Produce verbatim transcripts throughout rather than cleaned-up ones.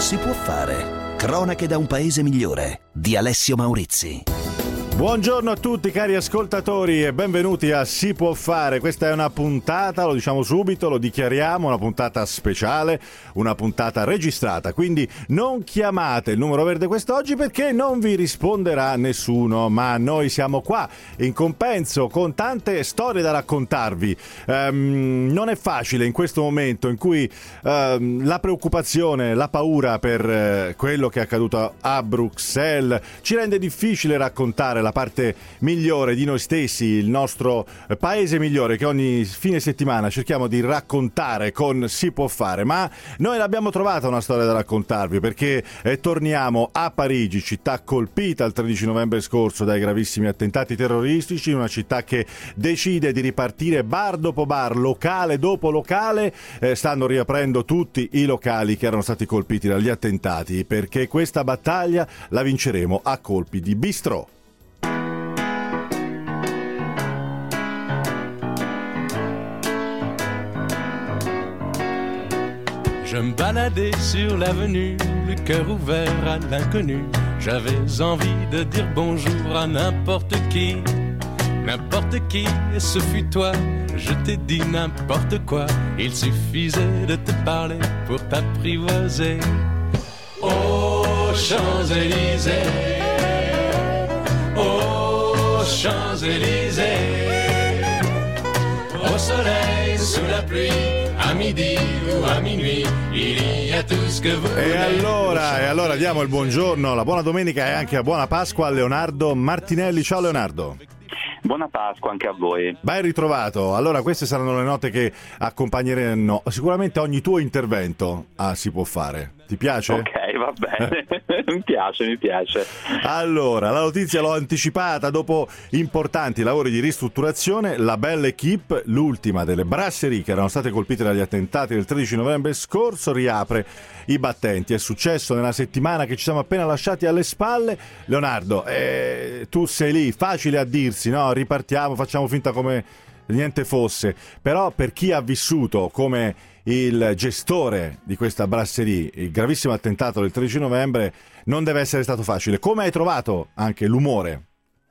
si può fare. Cronache da un paese migliore di Alessio Maurizi. Buongiorno a tutti cari ascoltatori e benvenuti a Si può fare. Questa è una puntata, lo diciamo subito, lo dichiariamo, una puntata speciale, una puntata registrata, quindi non chiamate il numero verde quest'oggi perché non vi risponderà nessuno, ma noi siamo qua in compenso con tante storie da raccontarvi. Um, non è facile in questo momento in cui um, la preoccupazione, la paura per uh, quello che è accaduto a Bruxelles ci rende difficile raccontare la parte migliore di noi stessi, il nostro paese migliore che ogni fine settimana cerchiamo di raccontare con Si può fare, ma noi l'abbiamo trovata una storia da raccontarvi perché eh, torniamo a Parigi, città colpita il tredici novembre scorso dai gravissimi attentati terroristici, una città che decide di ripartire bar dopo bar, locale dopo locale, eh, stanno riaprendo tutti i locali che erano stati colpiti dagli attentati, perché questa battaglia la vinceremo a colpi di bistrò. Je me baladais sur l'avenue, le cœur ouvert à l'inconnu. J'avais envie de dire bonjour à n'importe qui, n'importe qui, et ce fut toi. Je t'ai dit n'importe quoi, il suffisait de te parler pour t'apprivoiser. Aux Champs-Élysées, aux Champs-Élysées, au soleil, sous la pluie, a midi o a minuit, il y a tout ce que vous E allora, e allora diamo il buongiorno, la buona domenica e anche la buona Pasqua a Leonardo Martinelli. Ciao Leonardo. Buona Pasqua anche a voi. Ben ritrovato. Allora, queste saranno le note che accompagneranno sicuramente ogni tuo intervento a Si può fare. Ti piace? Ok, va bene. mi piace, mi piace. Allora, la notizia l'ho anticipata. Dopo importanti lavori di ristrutturazione, la Belle Équipe, l'ultima delle brasserie che erano state colpite dagli attentati del tredici novembre scorso, riapre i battenti. È successo nella settimana che ci siamo appena lasciati alle spalle. Leonardo, eh, tu sei lì, facile a dirsi, no? Ripartiamo, facciamo finta come niente fosse. Però per chi ha vissuto come il gestore di questa brasserie il gravissimo attentato del tredici novembre non deve essere stato facile. Come hai trovato anche l'umore?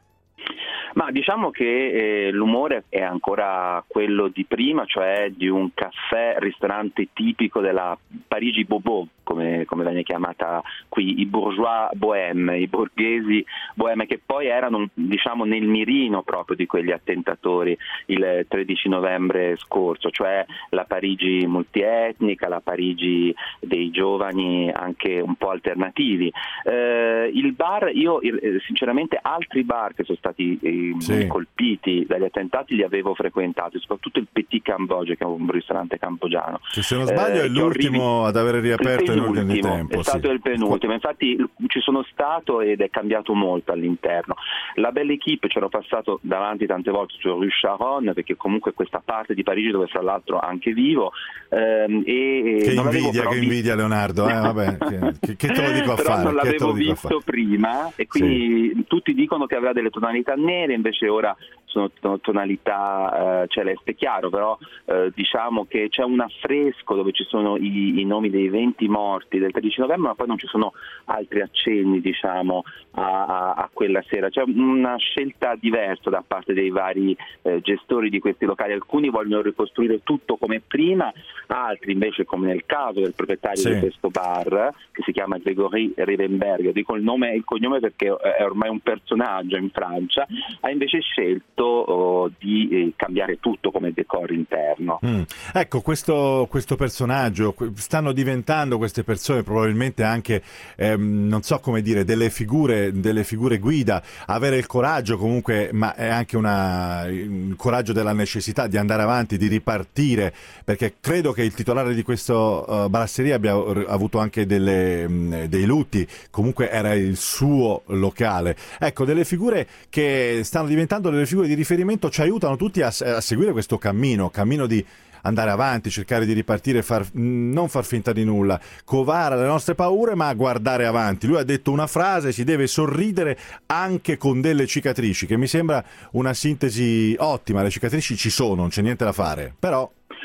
Ma diciamo che eh, l'umore è ancora quello di prima, cioè di un caffè ristorante tipico della Parigi Bobo, come, come viene chiamata qui, i bourgeois bohème, i borghesi bohème, che poi erano, diciamo, nel mirino proprio di quegli attentatori il tredici novembre scorso, cioè la Parigi multietnica, la Parigi dei giovani anche un po' alternativi. Eh, il bar, io eh, sinceramente altri bar che sono stati eh, Sì. colpiti dagli attentati li avevo frequentati, soprattutto il Petit Cambogia, che è un ristorante cambogiano. Che se non sbaglio eh, è l'ultimo ad avere riaperto in ordine di tempo. È stato sì. il penultimo, infatti ci sono stato ed è cambiato molto all'interno. La Belle Équipe c'ero passato davanti tante volte su Rue Charonne, perché comunque questa parte di Parigi dove fra l'altro anche vivo. Ehm, e che non invidia, che invidia Leonardo, eh, vabbè, che, che te lo dico a però fare? non l'avevo visto prima e quindi sì. tutti dicono che avrà delle tonalità nere, invece ora sono tonalità eh, celeste chiaro, però eh, diciamo che c'è un affresco dove ci sono i, i nomi dei venti morti del tredici novembre, ma poi non ci sono altri accenni, diciamo, a, a, a quella sera. C'è una scelta diversa da parte dei vari eh, gestori di questi locali. Alcuni vogliono ricostruire tutto come prima, altri invece, come nel caso del proprietario sì. di questo bar, che si chiama Grégory Rivenberg, dico il nome e il cognome perché è ormai un personaggio in Francia, ha invece scelto oh, di eh, cambiare tutto come decor interno. Mm. Ecco, questo, questo personaggio, stanno diventando queste persone probabilmente anche, ehm, non so come dire, delle figure, delle figure guida, avere il coraggio comunque, ma è anche una, il coraggio della necessità di andare avanti, di ripartire, perché credo che il titolare di questo uh, brasseria abbia avuto anche delle, mh, dei lutti, comunque era il suo locale. Ecco, delle figure che stanno diventando delle figure di riferimento, ci aiutano tutti a, a seguire questo cammino, cammino di andare avanti, cercare di ripartire, far, non far finta di nulla, covare le nostre paure, ma guardare avanti. Lui ha detto una frase: si deve sorridere anche con delle cicatrici, che mi sembra una sintesi ottima. Le cicatrici ci sono, non c'è niente da fare, però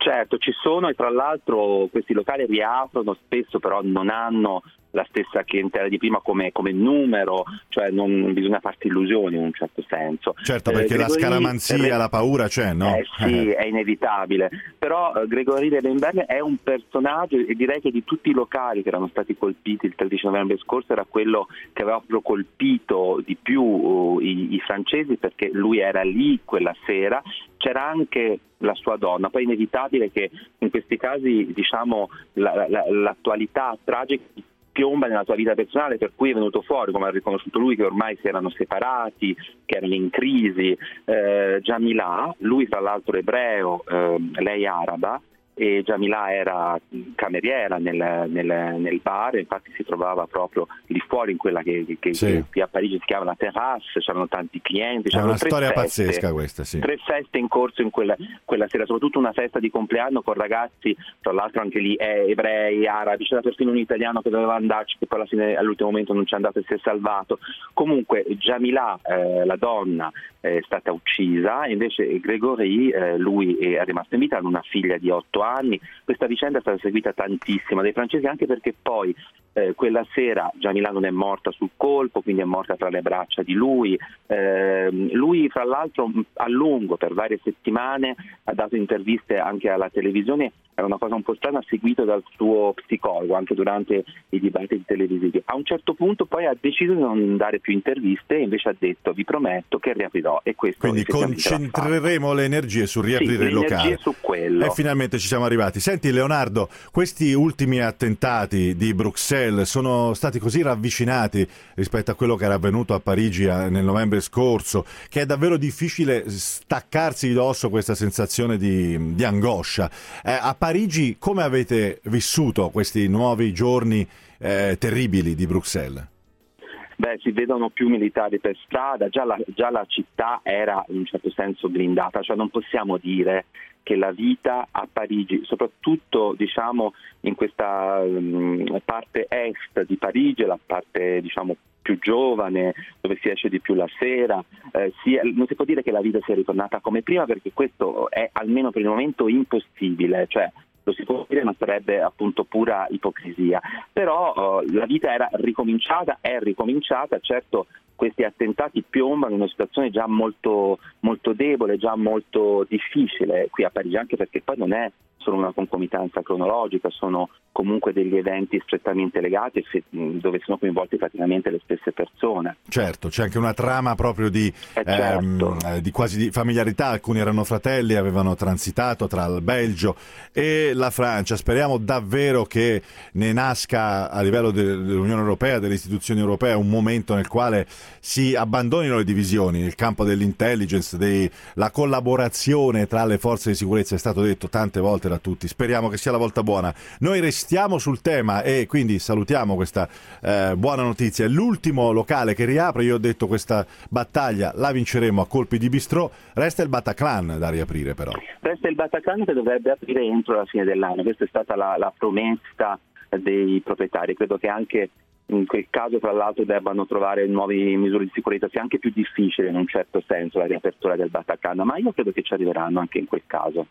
Certo, ci sono, e tra l'altro questi locali riaprono spesso, però non hanno la stessa clientela di prima come, come numero, cioè non, non bisogna farsi illusioni in un certo senso. Certo, perché eh, Grégory, la scaramanzia, eh, la paura c'è, no? Eh sì, è inevitabile, però eh, Grégory de Lemberg è un personaggio, e direi che di tutti i locali che erano stati colpiti il tredici novembre scorso era quello che aveva proprio colpito di più uh, i, i francesi, perché lui era lì quella sera. C'era anche la sua donna, poi è inevitabile che in questi casi, diciamo, la, la, l'attualità tragica piomba nella tua vita personale, per cui è venuto fuori, come ha riconosciuto lui, che ormai si erano separati, che erano in crisi. eh, Jamila, lui tra l'altro ebreo, eh, lei araba, e Jamila era cameriera nel, nel, nel bar, infatti si trovava proprio lì fuori in quella che, che, sì. che a Parigi si chiama la terrasse, c'erano tanti clienti, c'erano è una tre storia feste, pazzesca questa, sì. Tre feste in corso in quella, quella sera, soprattutto una festa di compleanno con ragazzi, tra l'altro anche lì eh, ebrei, arabi, c'era persino un italiano che doveva andarci, che poi alla fine, all'ultimo momento non ci è andato e si è salvato. Comunque Jamila, eh, la donna, è stata uccisa, invece Grégory, eh, lui è rimasto in vita, hanno una figlia di otto anni. Questa vicenda è stata seguita tantissimo dai francesi, anche perché poi eh, quella sera Jamila non è morta sul colpo, quindi è morta tra le braccia di lui. Eh, lui fra l'altro a lungo, per varie settimane, ha dato interviste anche alla televisione, era una cosa un po' strana, seguito dal suo psicologo anche durante i dibattiti televisivi. A un certo punto poi ha deciso di non dare più interviste e invece ha detto: vi prometto che riaprirò. E questo quindi concentreremo le energie su riaprire sì, il locale su quello. E finalmente ci siamo arrivati. Senti Leonardo, questi ultimi attentati di Bruxelles sono stati così ravvicinati rispetto a quello che era avvenuto a Parigi nel novembre scorso, che è davvero difficile staccarsi di dosso questa sensazione di, di angoscia. Eh, a Parigi come avete vissuto questi nuovi giorni eh, terribili di Bruxelles? Beh, si vedono più militari per strada, già la, già la città era in un certo senso blindata, cioè non possiamo dire che la vita a Parigi, soprattutto diciamo in questa um, parte est di Parigi, la parte diciamo più giovane, dove si esce di più la sera, eh, si, non si può dire che la vita sia ritornata come prima, perché questo è almeno per il momento impossibile, cioè lo si può dire ma sarebbe appunto pura ipocrisia, però uh, la vita era ricominciata, è ricominciata, certo questi attentati piombano in una situazione già molto, molto debole, già molto difficile qui a Parigi, anche perché poi non è solo una concomitanza cronologica, sono comunque degli eventi strettamente legati dove sono coinvolte praticamente le stesse persone. Certo, c'è anche una trama proprio di, eh certo. ehm, di quasi di familiarità, alcuni erano fratelli, avevano transitato tra il Belgio e la Francia. Speriamo davvero che ne nasca a livello dell'Unione Europea, delle istituzioni europee, un momento nel quale si abbandonino le divisioni nel campo dell'intelligence, dei, la collaborazione tra le forze di sicurezza, è stato detto tante volte da tutti. Speriamo che sia la volta buona. Noi restiamo sul tema e quindi salutiamo questa eh, buona notizia. L'ultimo locale che riapre, io ho detto questa battaglia la vinceremo a colpi di bistrò, resta il Bataclan da riaprire però. Resta il Bataclan che dovrebbe aprire entro la fine dell'anno, questa è stata la, la promessa dei proprietari. Credo che anche in quel caso tra l'altro debbano trovare nuove misure di sicurezza, sia anche più difficile in un certo senso la riapertura del Bataclan, ma io credo che ci arriveranno anche in quel caso.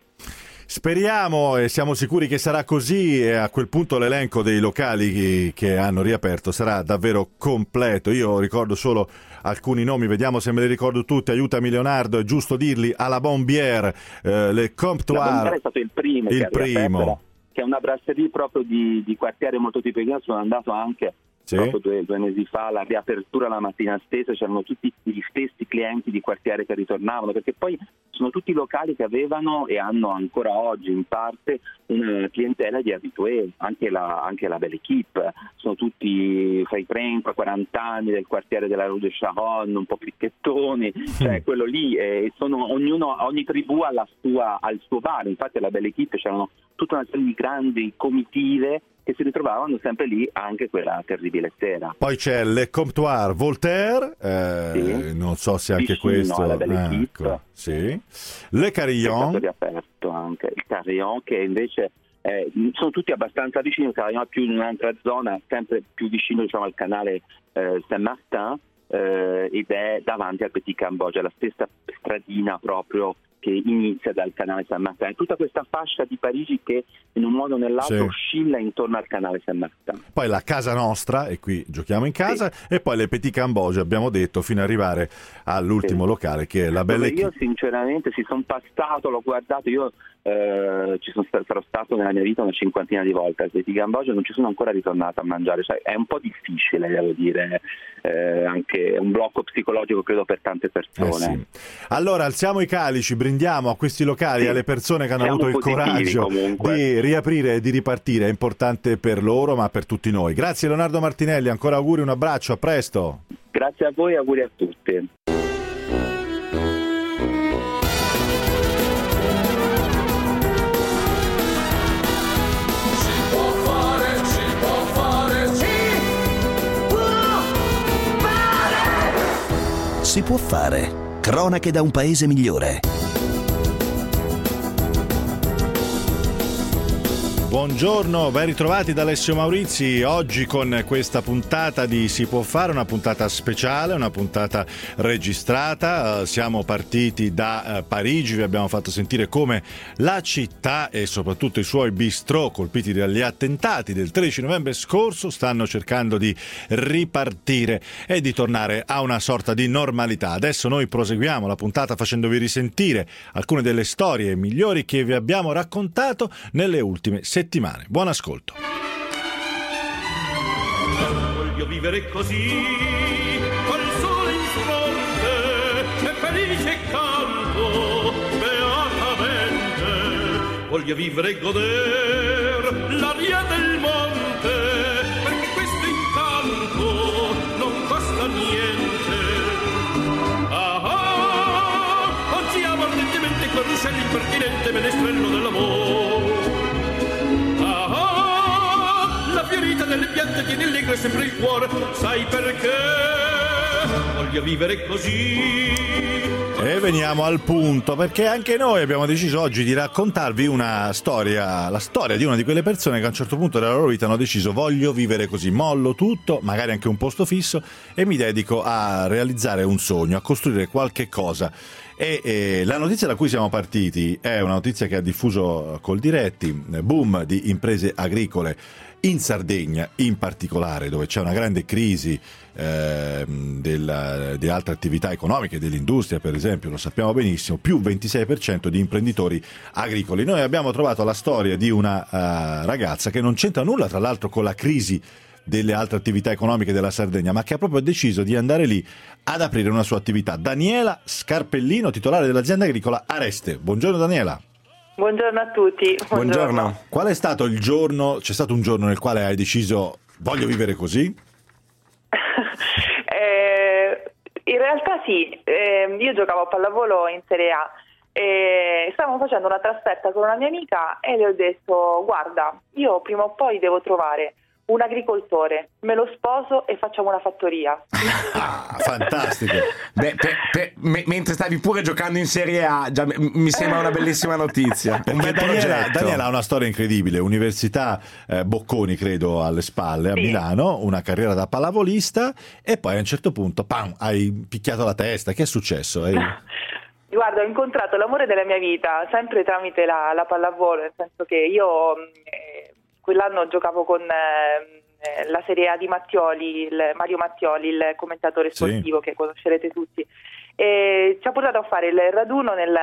Speriamo e siamo sicuri che sarà così, e a quel punto l'elenco dei locali che, che hanno riaperto sarà davvero completo. Io ricordo solo alcuni nomi, vediamo se me li ricordo tutti, aiutami Leonardo, è giusto dirli: a la Bombière, eh, Le Comptoir, la Bombière è stato il primo, il che, primo. che è una brasserie proprio di, di quartiere molto tipico. Sono andato anche sì. proprio due, due mesi fa alla riapertura la mattina stessa, c'erano tutti gli stessi clienti di quartiere che ritornavano, perché poi sono tutti locali che avevano e hanno ancora oggi in parte una clientela di abitué, anche la, anche la Belle Équipe, sono tutti fra i trenta e quaranta anni del quartiere della Rue de Charonne, un po' fricchettoni, cioè quello lì, eh, sono, ognuno, ogni tribù ha la sua, ha il suo bar. Infatti alla Belle Équipe c'erano tutta una serie di grandi comitive che si ritrovavano sempre lì anche quella terribile sera. Poi c'è Le Comptoir Voltaire, eh, sì. non so se anche Vicino questo alla Belle ah, Équipe. ecco. Sì. Le Carillon, è stato riaperto anche il Carillon, che invece eh, sono tutti abbastanza vicini. Il Carillon è più in un'altra zona, sempre più vicino, diciamo, al canale eh, Saint-Martin, eh, ed è davanti al Petit Cambogia, la stessa stradina proprio che inizia dal canale Saint-Martin. È tutta questa fascia di Parigi che in un modo o nell'altro sì. oscilla intorno al canale Saint-Martin. Poi la casa nostra, e qui giochiamo in casa, sì. e poi le Petit Camboge, abbiamo detto, fino ad arrivare all'ultimo sì. locale che è la Belle Io sinceramente si sono passato, l'ho guardato, io eh, ci sono stato, sarò stato nella mia vita una cinquantina di volte al Petit Camboge, non ci sono ancora ritornato a mangiare, cioè, è un po' difficile, devo dire, eh, anche un blocco psicologico credo per tante persone. Eh sì. Allora alziamo i calici, brindiamo a questi locali, sì. alle persone che hanno Siamo avuto il coraggio comunque. di riaprire e di ripartire, è importante per loro ma per tutti noi. Grazie Leonardo Martinelli, ancora auguri, un abbraccio, a presto. Grazie a voi, auguri a tutti. Si può fare. Cronache da un paese migliore. Buongiorno, ben ritrovati da Alessio Maurizi. Oggi con questa puntata di Si può fare, una puntata speciale, una puntata registrata. Uh, siamo partiti da uh, Parigi, vi abbiamo fatto sentire come la città e soprattutto i suoi bistrò colpiti dagli attentati del tredici novembre scorso stanno cercando di ripartire e di tornare a una sorta di normalità. Adesso noi proseguiamo la puntata facendovi risentire alcune delle storie migliori che vi abbiamo raccontato nelle ultime settimane. settimane. Buon ascolto. Voglio vivere così, col sole in fronte, e felice e caldo, beatamente. Voglio vivere e goder l'aria del monte, perché questo incanto non costa niente. Ah ah, oggi amo ardentemente quel ruscello impertinente menestrello dell'amore. Fiorita delle piante tiene allegro sempre il cuore, sai perché voglio vivere così. E veniamo al punto, perché anche noi abbiamo deciso oggi di raccontarvi una storia, la storia di una di quelle persone che a un certo punto della loro vita hanno deciso voglio vivere così, mollo tutto, magari anche un posto fisso e mi dedico a realizzare un sogno, a costruire qualche cosa. E, e la notizia da cui siamo partiti è una notizia che ha diffuso Coldiretti, boom di imprese agricole in Sardegna in particolare, dove c'è una grande crisi eh, della, di altre attività economiche, dell'industria per esempio, lo sappiamo benissimo, più ventisei per cento di imprenditori agricoli. Noi abbiamo trovato la storia di una uh, ragazza che non c'entra nulla tra l'altro con la crisi delle altre attività economiche della Sardegna, ma che ha proprio deciso di andare lì ad aprire una sua attività. Daniela Scarpellino, titolare dell'azienda agricola Areste. Buongiorno Daniela. Buongiorno a tutti. Buongiorno. Buongiorno. Qual è stato il giorno, c'è stato un giorno nel quale hai deciso voglio vivere così? eh, in realtà sì, eh, io giocavo a pallavolo in Serie A e stavamo facendo una trasferta con una mia amica e le ho detto guarda, io prima o poi devo trovare un agricoltore, me lo sposo e facciamo una fattoria. Ah, fantastico. Beh, pe, pe, me, mentre stavi pure giocando in Serie A, già mi, mi sembra una bellissima notizia. Un bel Daniela, Daniela ha una storia incredibile, Università eh, Bocconi credo alle spalle a sì. Milano, una carriera da pallavolista e poi a un certo punto pam, hai picchiato la testa. Che è successo? Hai... Guarda, ho incontrato l'amore della mia vita sempre tramite la, la pallavolo, nel senso che io eh, quell'anno giocavo con eh, la Serie A di Mattioli, il Mario Mattioli, il commentatore sportivo sì. che conoscerete tutti, e ci ha portato a fare il raduno nel,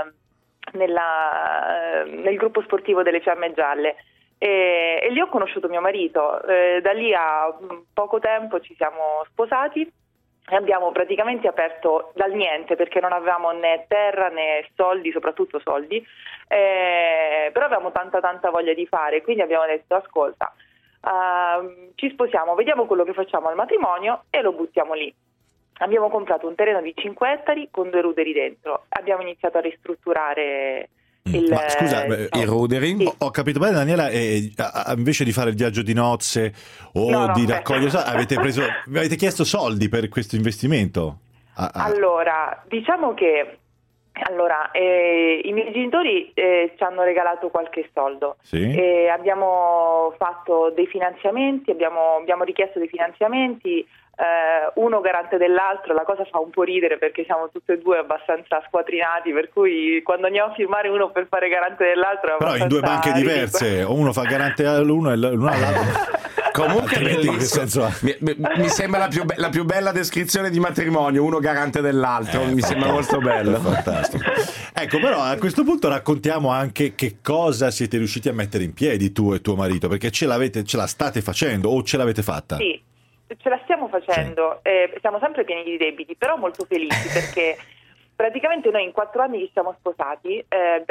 nella, nel gruppo sportivo delle Fiamme Gialle e, e lì ho conosciuto mio marito. Eh, da lì a poco tempo ci siamo sposati e abbiamo praticamente aperto dal niente, perché non avevamo né terra né soldi, soprattutto soldi, eh, però avevamo tanta tanta voglia di fare, quindi abbiamo detto ascolta, uh, ci sposiamo, vediamo quello che facciamo al matrimonio e lo buttiamo lì. Abbiamo comprato un terreno di cinque ettari con due ruderi dentro, abbiamo iniziato a ristrutturare il, Ma scusa, eh, i ruderi? sì. Ho, ho capito bene Daniela, eh, invece di fare il viaggio di nozze o no, no, di beh. raccogliere avete preso, avete chiesto soldi per questo investimento? Ah, ah. Allora, diciamo che Allora, eh, i miei genitori eh, ci hanno regalato qualche soldo, sì. eh, abbiamo fatto dei finanziamenti, abbiamo, abbiamo richiesto dei finanziamenti, eh, uno garante dell'altro. La cosa fa un po' ridere perché siamo tutti e due abbastanza squatrinati, per cui quando andiamo a firmare uno per fare garante dell'altro è però in due banche diverse, ridicolo. Uno fa garante all'uno e l'uno all'altro. Comunque Altrimenti, bellissimo. che senso ha? mi, mi, mi sembra la più, be- la più bella descrizione di matrimonio, uno garante dell'altro, Eh, mi sembra molto bello. Fantastico. Ecco, però a questo punto raccontiamo anche che cosa siete riusciti a mettere in piedi tu e tuo marito, perché ce l'avete, ce la state facendo o ce l'avete fatta? Sì, ce la stiamo facendo, sì. eh, siamo sempre pieni di debiti, però molto felici perché praticamente noi in quattro anni che siamo sposati eh,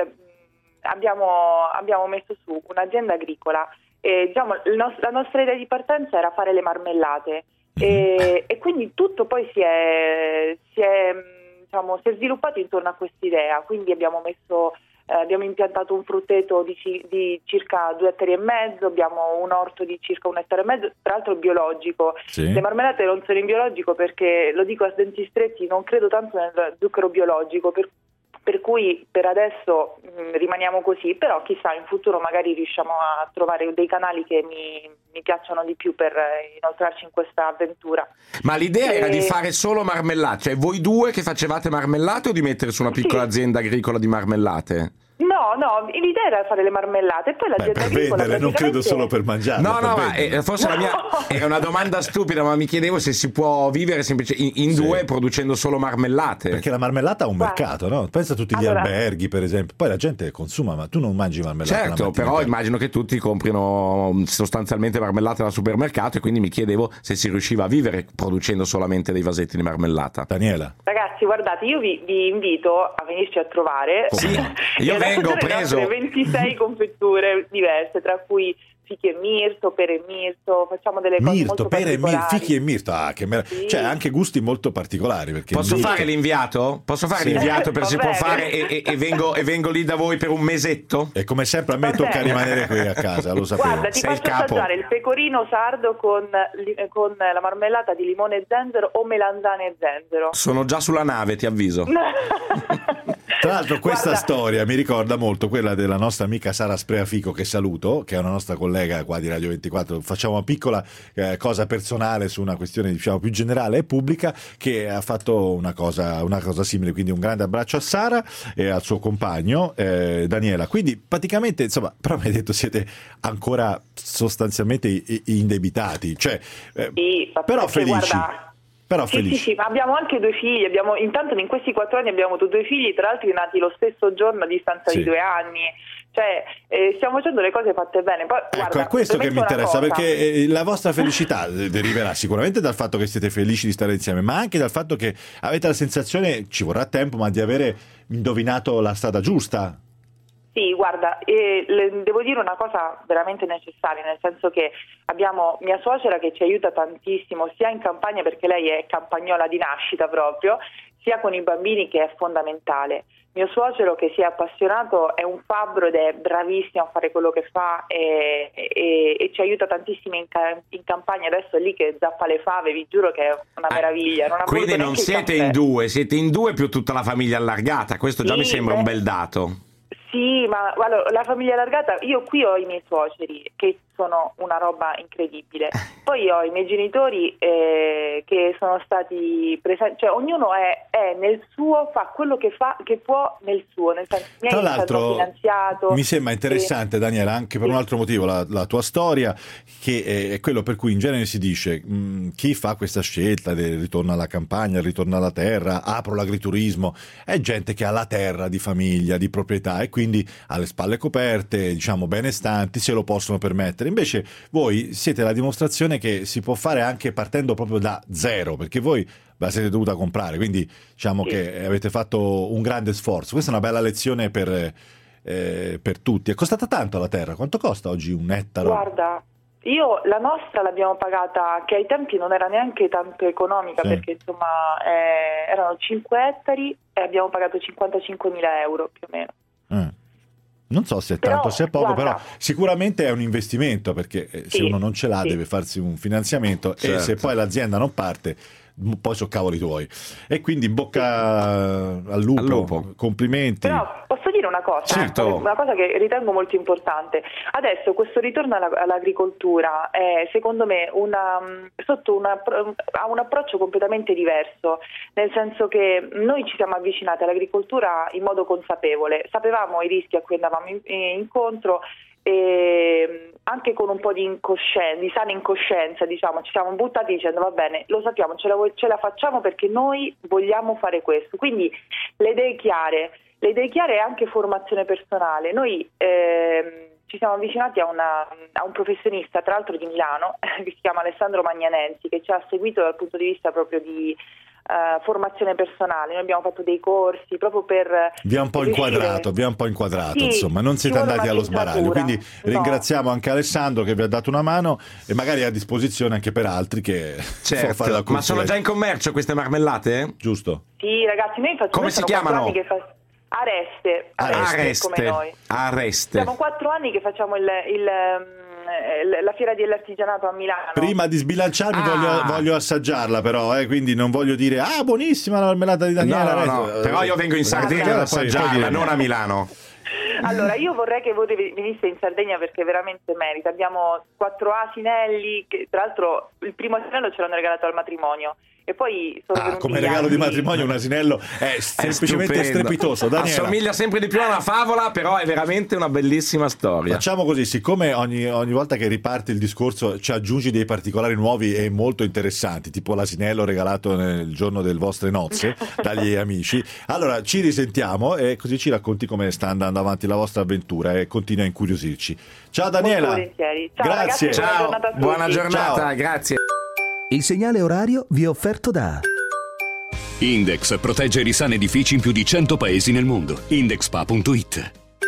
abbiamo, abbiamo messo su un'azienda agricola. E, diciamo, il nos- la nostra idea di partenza era fare le marmellate e, e quindi tutto poi si è, si è, diciamo, si è sviluppato intorno a quest'idea. Quindi abbiamo messo eh, abbiamo impiantato un frutteto di, ci- di circa due ettari e mezzo, abbiamo un orto di circa un ettaro e mezzo, tra l'altro biologico. Sì. Le marmellate non sono in biologico perché, lo dico a denti stretti, non credo tanto nel zucchero biologico, per Per cui per adesso mh, rimaniamo così, però chissà, in futuro magari riusciamo a trovare dei canali che mi, mi piacciono di più per eh, inoltrarci in questa avventura. Ma l'idea E... era di fare solo marmellate, cioè voi due che facevate marmellate o di mettere su una piccola Sì. azienda agricola di marmellate? No, no, l'idea era fare le marmellate e poi Beh, l'azienda per agricola vendere, non credo praticamente- solo per mangiare. No, per no, ma vendere. eh, forse la mia era una domanda stupida, ma mi chiedevo se si può vivere semplice in, in Sì. due producendo solo marmellate. Perché la marmellata ha un Guarda. mercato, no? Pensa a tutti gli Allora- alberghi, per esempio. Poi la gente consuma, ma tu non mangi marmellata. la Certo, mattina, però per- immagino che tutti comprino sostanzialmente marmellate al supermercato e quindi mi chiedevo se si riusciva a vivere producendo solamente dei vasetti di marmellata. Daniela. Ragazzi, guardate, io vi, vi invito a venirci a trovare. Sì, io E ad vengo, assaggiare le preso. nostre ventisei confetture diverse, tra cui fichi e mirto, pere e mirto, facciamo delle cose Mirto, molto pere e mirto, particolari. fichi e mirto. Ah, che mer- Sì. Cioè, anche gusti molto particolari. Perché Posso il mirto- fare l'inviato? Posso fare Sì. l'inviato per Va si può bene. fare e, e- e vengo, e vengo lì da voi per un mesetto? E come sempre a me Va tocca bene. rimanere qui a casa, lo sapevo. Guarda, ti Sei il faccio capo. assaggiare il pecorino sardo con, li- con la marmellata di limone e zenzero o melanzane e zenzero. Sono già sulla nave, ti avviso. Tra l'altro questa Guarda, storia mi ricorda molto quella della nostra amica Sara Spreafico, che saluto, che è una nostra collega qua di Radio ventiquattro. Facciamo una piccola eh, cosa personale su una questione, diciamo, più generale e pubblica, che ha fatto una cosa, una cosa simile. Quindi un grande abbraccio a Sara e al suo compagno eh, Daniela. Quindi praticamente, insomma, però mi hai detto siete ancora sostanzialmente i- i- indebitati, cioè eh, Sì, però perché, felici. guarda, Però Sì, felici. sì, sì, ma abbiamo anche due figli, abbiamo, intanto in questi quattro anni abbiamo avuto due figli, tra l'altro nati lo stesso giorno a distanza Sì. di due anni, cioè eh, stiamo facendo le cose fatte bene. Poi, Ecco, guarda, è questo che mi premetto una interessa, cosa. perché eh, la vostra felicità deriverà sicuramente dal fatto che siete felici di stare insieme, ma anche dal fatto che avete la sensazione, ci vorrà tempo, ma di avere indovinato la strada giusta. Sì, guarda, eh, le- devo dire una cosa veramente necessaria, nel senso che abbiamo mia suocera che ci aiuta tantissimo, sia in campagna perché lei è campagnola di nascita proprio, sia con i bambini, che è fondamentale. Mio suocero, che si è appassionato, è un fabbro ed è bravissimo a fare quello che fa e, e- e ci aiuta tantissimo in, ca- in campagna. Adesso è lì che zappa le fave, vi giuro che è una meraviglia. Non ha Quindi voluto non neanche il siete caffè. in due, siete in due più tutta la famiglia allargata. Questo già Sì, mi sembra beh. un bel dato. Sì, ma guarda, la famiglia allargata, io qui ho i miei suoceri che sono una roba incredibile, poi ho i miei genitori eh, che sono stati presenti, cioè ognuno è, è nel suo, fa quello che fa, che può nel suo, nel senso, i miei Tra mi hanno l'altro finanziato. mi sembra interessante, Daniela, anche per Sì. un altro motivo, la, la tua storia, che è, è quello per cui in genere si dice mh, chi fa questa scelta del ritorno alla campagna, il ritorno alla terra, apro l'agriturismo, è gente che ha la terra di famiglia, di proprietà e quindi ha le spalle coperte, diciamo benestanti, se lo possono permettere. Invece voi siete la dimostrazione che si può fare anche partendo proprio da zero, perché voi la siete dovuta comprare, quindi diciamo Sì. che avete fatto un grande sforzo. Questa è una bella lezione per, eh, per tutti. È costata tanto la terra? Quanto costa oggi un ettaro? Guarda, io la nostra l'abbiamo pagata, che ai tempi non era neanche tanto economica, Sì. perché insomma eh, erano cinque ettari e abbiamo pagato cinquantacinquemila euro più o meno. Eh. Non so se è Però, tanto o se è poco, guarda, però sicuramente è un investimento, perché eh, se Sì, uno non ce l'ha sì. deve farsi un finanziamento e Certo. se poi l'azienda non parte poi so cavoli tuoi. E quindi in bocca al lupo, Al lupo. complimenti. Però posso dire una cosa, Certo. una cosa che ritengo molto importante. Adesso questo ritorno alla- all'agricoltura è secondo me una, sotto una, ha un approccio completamente diverso, nel senso che noi ci siamo avvicinati all'agricoltura in modo consapevole, sapevamo i rischi a cui andavamo in- incontro e anche con un po' di incoscienza, di sana incoscienza, diciamo, ci siamo buttati dicendo va bene, lo sappiamo, ce la, ce la facciamo perché noi vogliamo fare questo. Quindi le idee chiare, le idee chiare e anche formazione personale. Noi ehm, ci siamo avvicinati a, una, a un professionista, tra l'altro di Milano, che si chiama Alessandro Magnanensi, che ci ha seguito dal punto di vista proprio di Uh, formazione personale. Noi abbiamo fatto dei corsi proprio per Vi ha un po' riuscire- inquadrato, vi ha un po' inquadrato, Sì, insomma, non siete ci vuole andati una allo sbaraglio. filtratura. Quindi No. ringraziamo anche Alessandro che vi ha dato una mano e magari è a disposizione anche per altri che Certo. fare la Ma sono consulenza. già in commercio queste marmellate? Giusto? Sì, ragazzi, noi facciamo Come noi si sono quattro chiamano? anni che fa- Areste, Areste. Areste, come noi. Areste. Siamo quattro anni che facciamo il, il, ehm, la fiera dell'artigianato a Milano. Prima di sbilanciarmi Ah. voglio, voglio assaggiarla però, eh, quindi non voglio dire ah buonissima la marmellata di Daniela. No, no, no. Eh, Però io vengo in Sardegna ad poi- poi assaggiarla, dire- non a Milano. Allora, io vorrei che voi veniste in Sardegna perché veramente merita. Abbiamo quattro asinelli, che tra l'altro il primo asinello ce l'hanno regalato al matrimonio. E poi sono Ah, venuti come gli regalo di altri. matrimonio un asinello è È semplicemente stupendo. strepitoso. Daniela, Assomiglia sempre di più a una favola, però è veramente una bellissima storia. facciamo così, siccome ogni, ogni volta che riparte il discorso ci aggiungi dei particolari nuovi e molto interessanti, tipo l'asinello regalato nel giorno delle vostre nozze dagli amici, allora ci risentiamo e così ci racconti come sta andando avanti la vostra avventura e continua a incuriosirci. Ciao Daniela, Molto volentieri. Ciao, grazie. ragazzi, buona Ciao, giornata a tutti. buona giornata, Ciao. grazie. Il segnale orario vi è offerto da Index protegge i risani edifici in più di cento paesi nel mondo. indexpa punto it.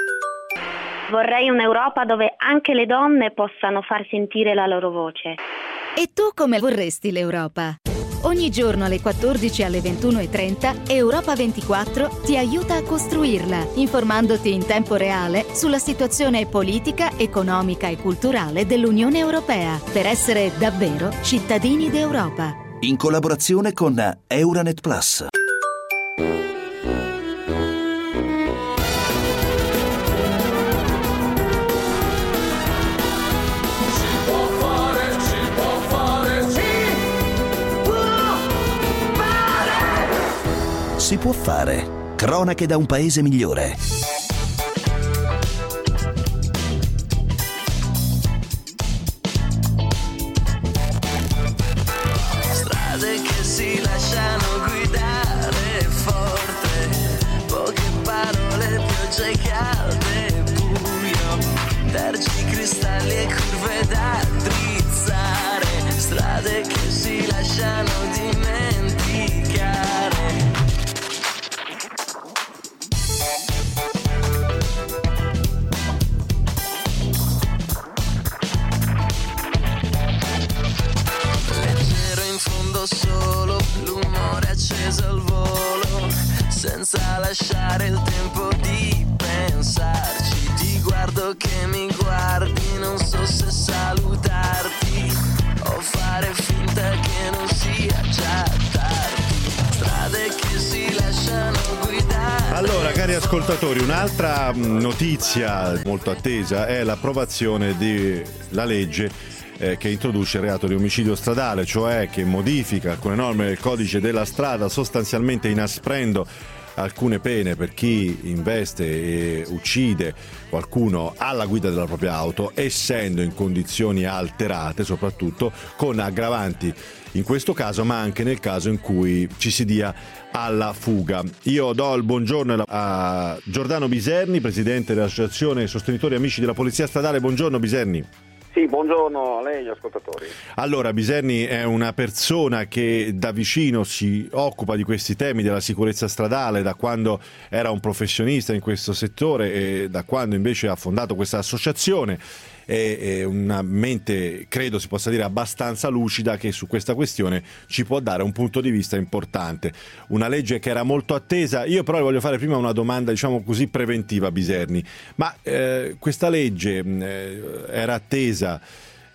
Vorrei un'Europa dove anche le donne possano far sentire la loro voce. E tu come vorresti l'Europa? Ogni giorno alle quattordici e alle ventuno e trenta Europa ventiquattro ti aiuta a costruirla, informandoti in tempo reale sulla situazione politica, economica e culturale dell'Unione Europea, per essere davvero cittadini d'Europa. in collaborazione con Euranet Plus. Si può fare. Cronache da un paese migliore. Strade che si lasciano guidare forte, poche parole, pioggia e calde, buio, tergi, cristalli e curve da drizzare, strade che si lasciano dimenticare. Solo l'umore acceso al volo, senza lasciare il tempo di pensarci. Ti guardo che mi guardi, non so se salutarti o fare finta che non sia già tardi. Strade che si lasciano guidare. Allora, cari ascoltatori, un'altra notizia molto attesa è l'approvazione della legge Eh, che introduce il reato di omicidio stradale, cioè che modifica alcune norme del codice della strada, sostanzialmente inasprendo alcune pene per chi investe e uccide qualcuno alla guida della propria auto, essendo in condizioni alterate, soprattutto con aggravanti in questo caso, ma anche nel caso in cui ci si dia alla fuga. Io do il buongiorno a Giordano Biserni, presidente dell'Associazione Sostenitori Amici della Polizia Stradale. Buongiorno Biserni. Sì, buongiorno a lei e agli ascoltatori. Allora, Biserni è una persona che da vicino si occupa di questi temi della sicurezza stradale da quando era un professionista in questo settore e da quando invece ha fondato questa associazione. È una mente, credo si possa dire, abbastanza lucida, che su questa questione ci può dare un punto di vista importante. Una legge che era molto attesa. Io però voglio fare prima una domanda, diciamo così, preventiva, Biserni. Ma eh, questa legge eh, era attesa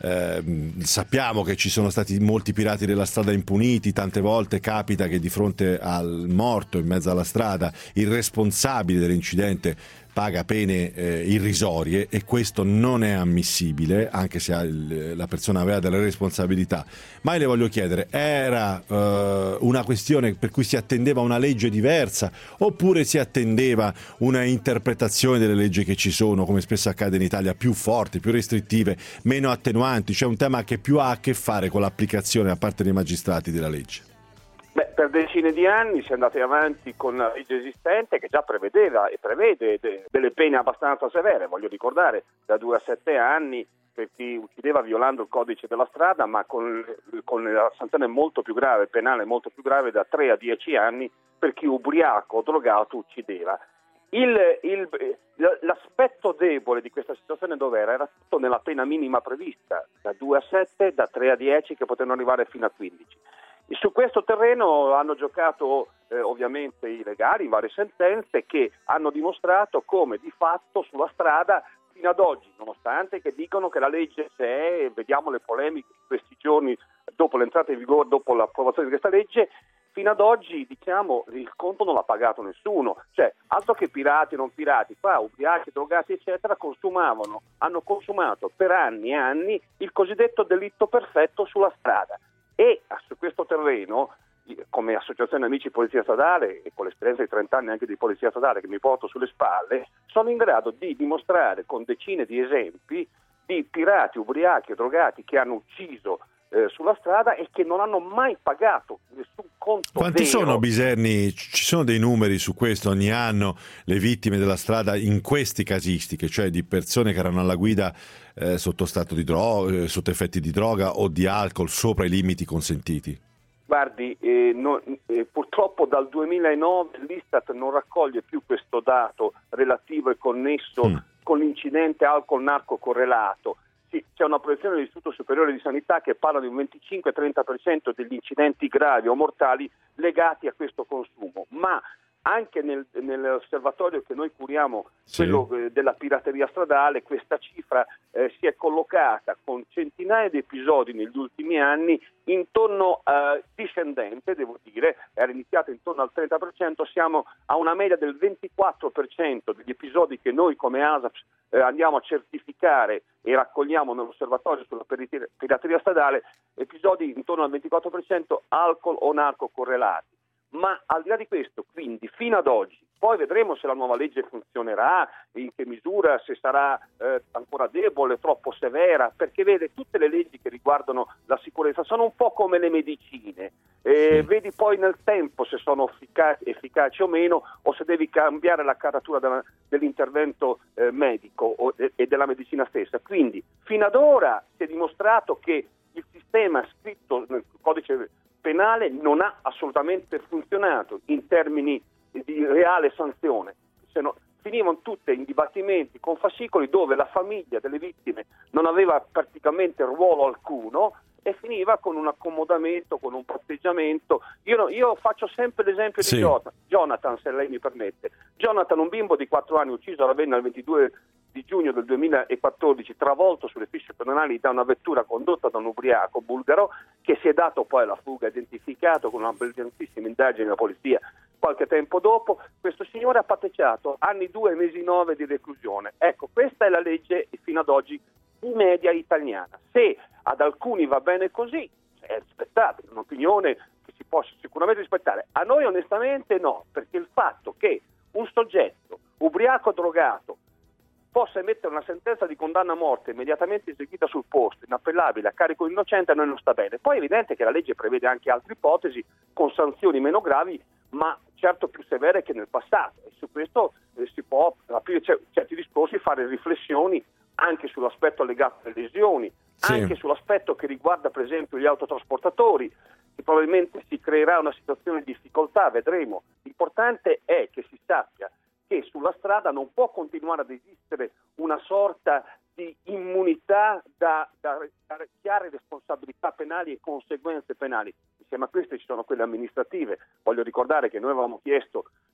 eh, sappiamo che ci sono stati molti pirati della strada impuniti, tante volte capita che di fronte al morto in mezzo alla strada il responsabile dell'incidente paga pene eh, irrisorie, e questo non è ammissibile, anche se il, la persona aveva delle responsabilità. Ma io le voglio chiedere, era eh, una questione per cui si attendeva una legge diversa, oppure si attendeva una interpretazione delle leggi che ci sono, come spesso accade in Italia, più forti, più restrittive, meno attenuanti? C'è un tema che più ha a che fare con l'applicazione da parte dei magistrati della legge. Beh, per decine di anni si è andati avanti con la legge esistente che già prevedeva e prevede de- delle pene abbastanza severe, voglio ricordare, da due a sette anni per chi uccideva violando il codice della strada, ma con, con la sanzione molto più grave, penale molto più grave, da tre a dieci anni per chi ubriaco o drogato uccideva. Il, il, l'aspetto debole di questa situazione dov'era? Era tutto nella pena minima prevista, da due a sette, da tre a dieci, che potevano arrivare fino a quindici. E su questo terreno hanno giocato eh, ovviamente i legali in varie sentenze che hanno dimostrato come di fatto sulla strada fino ad oggi, nonostante che dicono che la legge c'è, vediamo le polemiche di questi giorni dopo l'entrata in vigore, dopo l'approvazione di questa legge, fino ad oggi diciamo il conto non l'ha pagato nessuno, cioè altro che pirati non pirati, qua ubriachi, drogati eccetera consumavano, hanno consumato per anni e anni il cosiddetto delitto perfetto sulla strada. E su questo terreno, come associazione Amici Polizia Stradale e con l'esperienza di trenta anni anche di Polizia Stradale che mi porto sulle spalle, sono in grado di dimostrare con decine di esempi di pirati, ubriachi e drogati che hanno ucciso eh, sulla strada e che non hanno mai pagato nessun conto. Quanti vero. sono, Biserni? Ci sono dei numeri su questo ogni anno, le vittime della strada in queste casistiche, cioè di persone che erano alla guida eh, sotto stato di droga, sotto effetti di droga o di alcol, sopra i limiti consentiti? Guardi, eh, no, eh, purtroppo dal duemilanove l'Istat non raccoglie più questo dato relativo e connesso mm. con l'incidente alcol-narco correlato. Sì, c'è una proiezione dell'Istituto Superiore di Sanità che parla di un venticinque trenta per cento degli incidenti gravi o mortali legati a questo consumo, ma anche nel, nell'osservatorio che noi curiamo, sì. quello eh, della pirateria stradale, questa cifra eh, si è collocata con centinaia di episodi negli ultimi anni intorno eh, discendente, devo dire, era iniziata intorno al trenta per cento, siamo a una media del ventiquattro per cento degli episodi che noi come A S A P eh, andiamo a certificare e raccogliamo nell'osservatorio sulla pirateria stradale, episodi intorno al ventiquattro per cento alcol o narco correlati. Ma al di là di questo, quindi fino ad oggi, poi vedremo se la nuova legge funzionerà, in che misura, se sarà eh, ancora debole, troppo severa, perché vede, tutte le leggi che riguardano la sicurezza sono un po' come le medicine, eh, sì. vedi poi nel tempo se sono efficaci, efficaci o meno, o se devi cambiare la caratura della, dell'intervento eh, medico o, e, e della medicina stessa. Quindi fino ad ora si è dimostrato che il sistema scritto nel codice penale non ha assolutamente funzionato in termini di reale sanzione. Se no, finivano tutte in dibattimenti con fascicoli dove la famiglia delle vittime non aveva praticamente ruolo alcuno e finiva con un accomodamento, con un patteggiamento. Io, no, io faccio sempre l'esempio sì. di Jonathan, Jonathan, se lei mi permette. Jonathan, un bimbo di quattro anni ucciso a Ravenna il ventidue di giugno del duemilaquattordici, travolto sulle fiche pedonali da una vettura condotta da un ubriaco bulgaro che si è dato poi alla fuga, identificato con una brillantissima indagine della polizia qualche tempo dopo. Questo signore ha patteggiato anni due, mesi nove di reclusione. Ecco, questa è la legge fino ad oggi di media italiana. Se ad alcuni va bene così, è rispettabile, un'opinione che si può sicuramente rispettare. A noi onestamente no, perché il fatto che un soggetto ubriaco drogato possa emettere una sentenza di condanna a morte immediatamente eseguita sul posto, inappellabile, a carico innocente, a noi non sta bene. Poi è evidente che la legge prevede anche altre ipotesi con sanzioni meno gravi, ma certo più severe che nel passato, e su questo eh, si può aprire certi discorsi, fare riflessioni anche sull'aspetto legato alle lesioni, sì. anche sull'aspetto che riguarda per esempio gli autotrasportatori, che probabilmente si creerà una situazione di difficoltà, vedremo. L'importante è che si sappia che sulla strada non può continuare ad esistere una sorta di immunità da, da, da chiare responsabilità penali e conseguenze penali. Insieme a queste ci sono quelle amministrative. Voglio ricordare che noi avevamo chiesto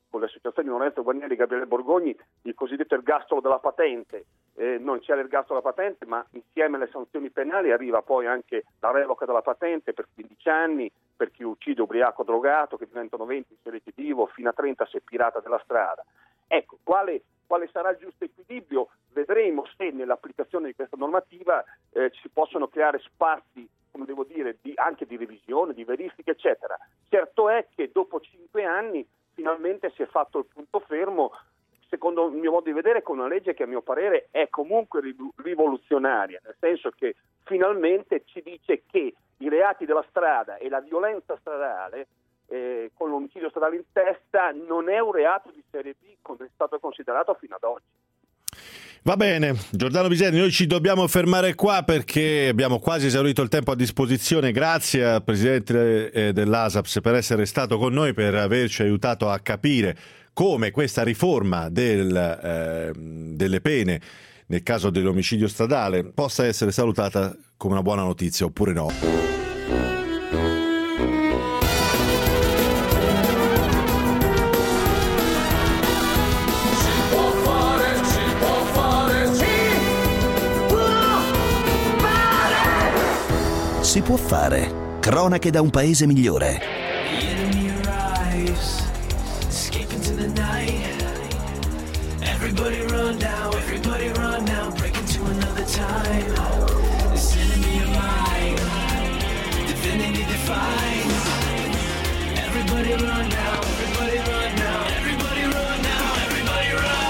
con le associazioni Lorenzo Guarnieri e Gabriele Borgogni, il cosiddetto ergastolo della patente. Eh, non c'è l'ergastolo della patente, ma insieme alle sanzioni penali arriva poi anche la revoca della patente per quindici anni per chi uccide ubriaco drogato, che diventano venti se recidivo, fino a trenta se pirata della strada. Ecco, quale, quale sarà il giusto equilibrio? Vedremo se nell'applicazione di questa normativa eh, si possono creare spazi, come devo dire, di, anche di revisione, di verifica, eccetera. Certo è che dopo cinque anni finalmente si è fatto il punto fermo, secondo il mio modo di vedere, con una legge che a mio parere è comunque rivoluzionaria, nel senso che finalmente ci dice che i reati della strada e la violenza stradale, eh, con l'omicidio stradale in testa, non è un reato di serie B come è stato considerato fino ad oggi. Va bene, Giordano Biseri, noi ci dobbiamo fermare qua perché abbiamo quasi esaurito il tempo a disposizione. Grazie al Presidente dell'ASAPS per essere stato con noi, per averci aiutato a capire come questa riforma del, eh, delle pene nel caso dell'omicidio stradale possa essere salutata come una buona notizia oppure no. Si può fare. Cronache da un paese migliore. Everybody run now, everybody run now, break into another time. This enemy of mine, divinity defined. Everybody run now, everybody run now, everybody run now, everybody run.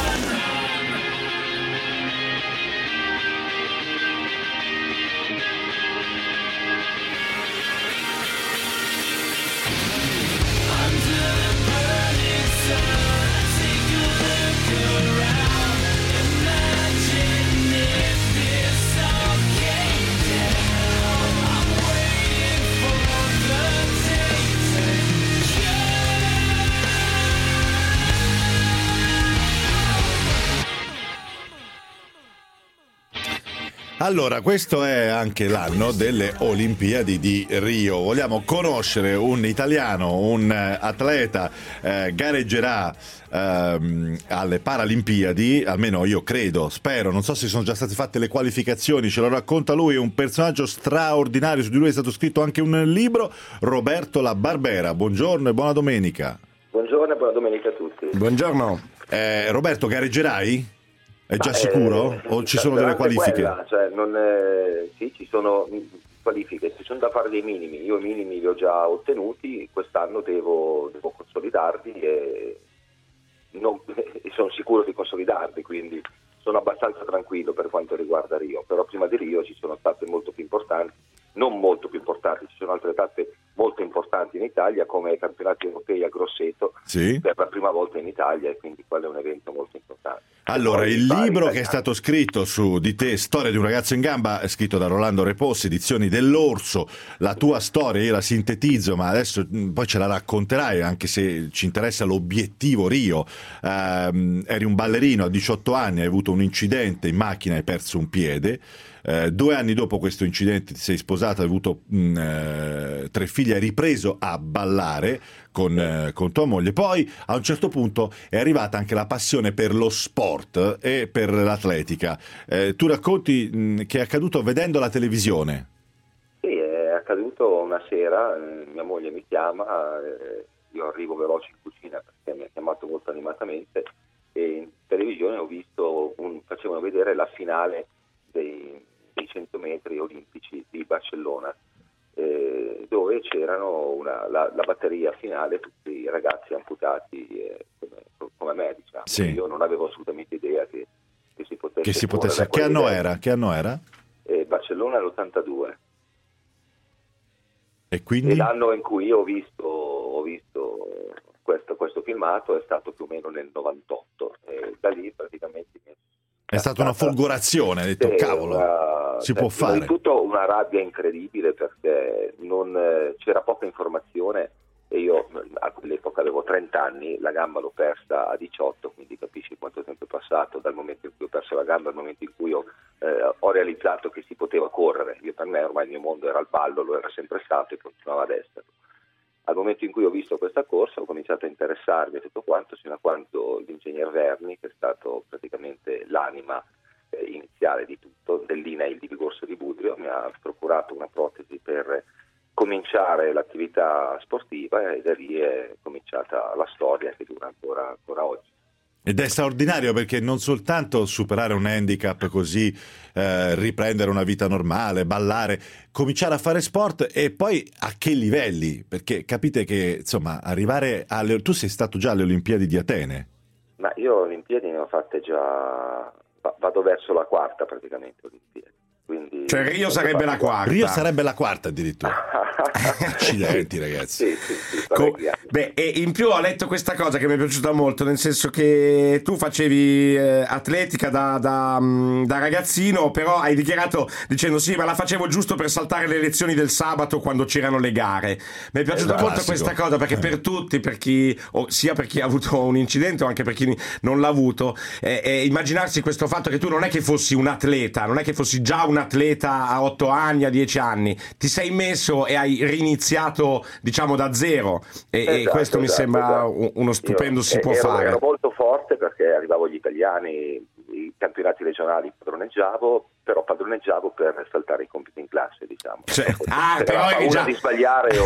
Under the burning sun, take a look around. Imagine if this all came down. I'm waiting for the day to Allora, questo è anche l'anno delle Olimpiadi di Rio. Vogliamo conoscere un italiano, un atleta, eh, gareggerà ehm, alle Paralimpiadi, almeno io credo, spero, non so se sono già state fatte le qualificazioni, ce lo racconta lui, è un personaggio straordinario, su di lui è stato scritto anche un libro, Roberto La Barbera. Buongiorno e buona domenica. Buongiorno e buona domenica a tutti. Buongiorno. Eh, Roberto, gareggerai? È già Ma, sicuro? eh, O ci sono delle qualifiche? Quella, cioè, non, eh, sì, ci sono qualifiche, ci sono da fare dei minimi. Io i minimi li ho già ottenuti, quest'anno devo, devo consolidarli e, non, e sono sicuro di consolidarli, quindi sono abbastanza tranquillo per quanto riguarda Rio. Però prima di Rio ci sono state molto più importanti, non molto più importanti, ci sono altre tappe molto importanti in Italia, come i campionati europei a Grosseto, sì, per la prima volta in Italia, e quindi quello è un evento molto importante. Allora, il libro che è stato scritto su di te, Storia di un ragazzo in gamba, è scritto da Rolando Repossi, edizioni dell'Orso. La tua storia io la sintetizzo, ma adesso poi ce la racconterai, anche se ci interessa l'obiettivo Rio. Um, eri un ballerino a diciotto anni, hai avuto un incidente in macchina e hai perso un piede. Uh, due anni dopo questo incidente ti sei sposato, hai avuto mh, uh, tre figli, hai ripreso a ballare con, uh, con tua moglie. Poi a un certo punto è arrivata anche la passione per lo sport e per l'atletica. Uh, tu racconti mh, che è accaduto vedendo la televisione. Sì, è accaduto una sera, eh, mia moglie mi chiama, eh, io arrivo veloce in cucina perché mi ha chiamato molto animatamente, e in televisione ho visto, un, facevano vedere la finale dei dei cento metri olimpici di Barcellona, eh, dove c'erano una, la, la batteria finale, tutti i ragazzi amputati eh, come, come me, diciamo. Sì. Io non avevo assolutamente idea che, che si potesse Che si potesse. Che correre a anno quei era? Che anno era? livelli. Eh, Barcellona l'ottantadue. E quindi? E l'anno in cui io ho visto, ho visto questo, questo filmato è stato più o meno nel novantotto, e da lì praticamente mi È stata una folgorazione, hai detto, sì, cavolo, una, si cioè, può fare. Prima di tutto una rabbia incredibile perché non, eh, c'era poca informazione, e io a quell'epoca avevo trenta anni, la gamba l'ho persa a diciotto, quindi capisci quanto tempo è passato dal momento in cui ho perso la gamba al momento in cui ho, eh, ho realizzato che si poteva correre. Io, per me ormai il mio mondo era il ballo, lo era sempre stato e continuava ad esserlo. Al momento in cui ho visto questa corsa ho cominciato a interessarmi a tutto quanto, fino a quando l'ingegner Verni, che è stato praticamente l'anima eh, iniziale di tutto, dell'I N A I L di Vigorso di Budrio, mi ha procurato una protesi per cominciare l'attività sportiva, e da lì è cominciata la storia che dura ancora, ancora oggi. Ed è straordinario, perché non soltanto superare un handicap così, eh, riprendere una vita normale, ballare, cominciare a fare sport, e poi a che livelli? Perché capite che, insomma, arrivare alle... Tu sei stato già alle Olimpiadi di Atene. Ma io Olimpiadi ne ho fatte già, vado verso la quarta praticamente Olimpiadi. Quindi, cioè Rio sarebbe la quarta. Rio sarebbe la quarta addirittura. Accidenti, ragazzi. Sì, sì, sì, Co- beh, e in più ho letto questa cosa che mi è piaciuta molto, nel senso che tu facevi eh, atletica da, da, da ragazzino, però hai dichiarato dicendo sì, ma la facevo giusto per saltare le lezioni del sabato quando c'erano le gare. Mi è piaciuta Esatto. molto Classico. questa cosa, perché per tutti, per chi, o sia per chi ha avuto un incidente o anche per chi non l'ha avuto, eh, eh, immaginarsi questo fatto che tu non è che fossi un atleta, non è che fossi già un atleta a otto anni, a dieci anni, ti sei messo e hai riniziato, diciamo, da zero, e, Esatto, e questo mi esatto, sembra esatto. uno stupendo Io, si eh, può ero, fare. Ero molto forte perché arrivavo agli italiani, i campionati regionali padroneggiavo, però padroneggiavo per saltare i compiti in classe, diciamo. Cioè, per ah, per però la eri paura già... di sbagliare o...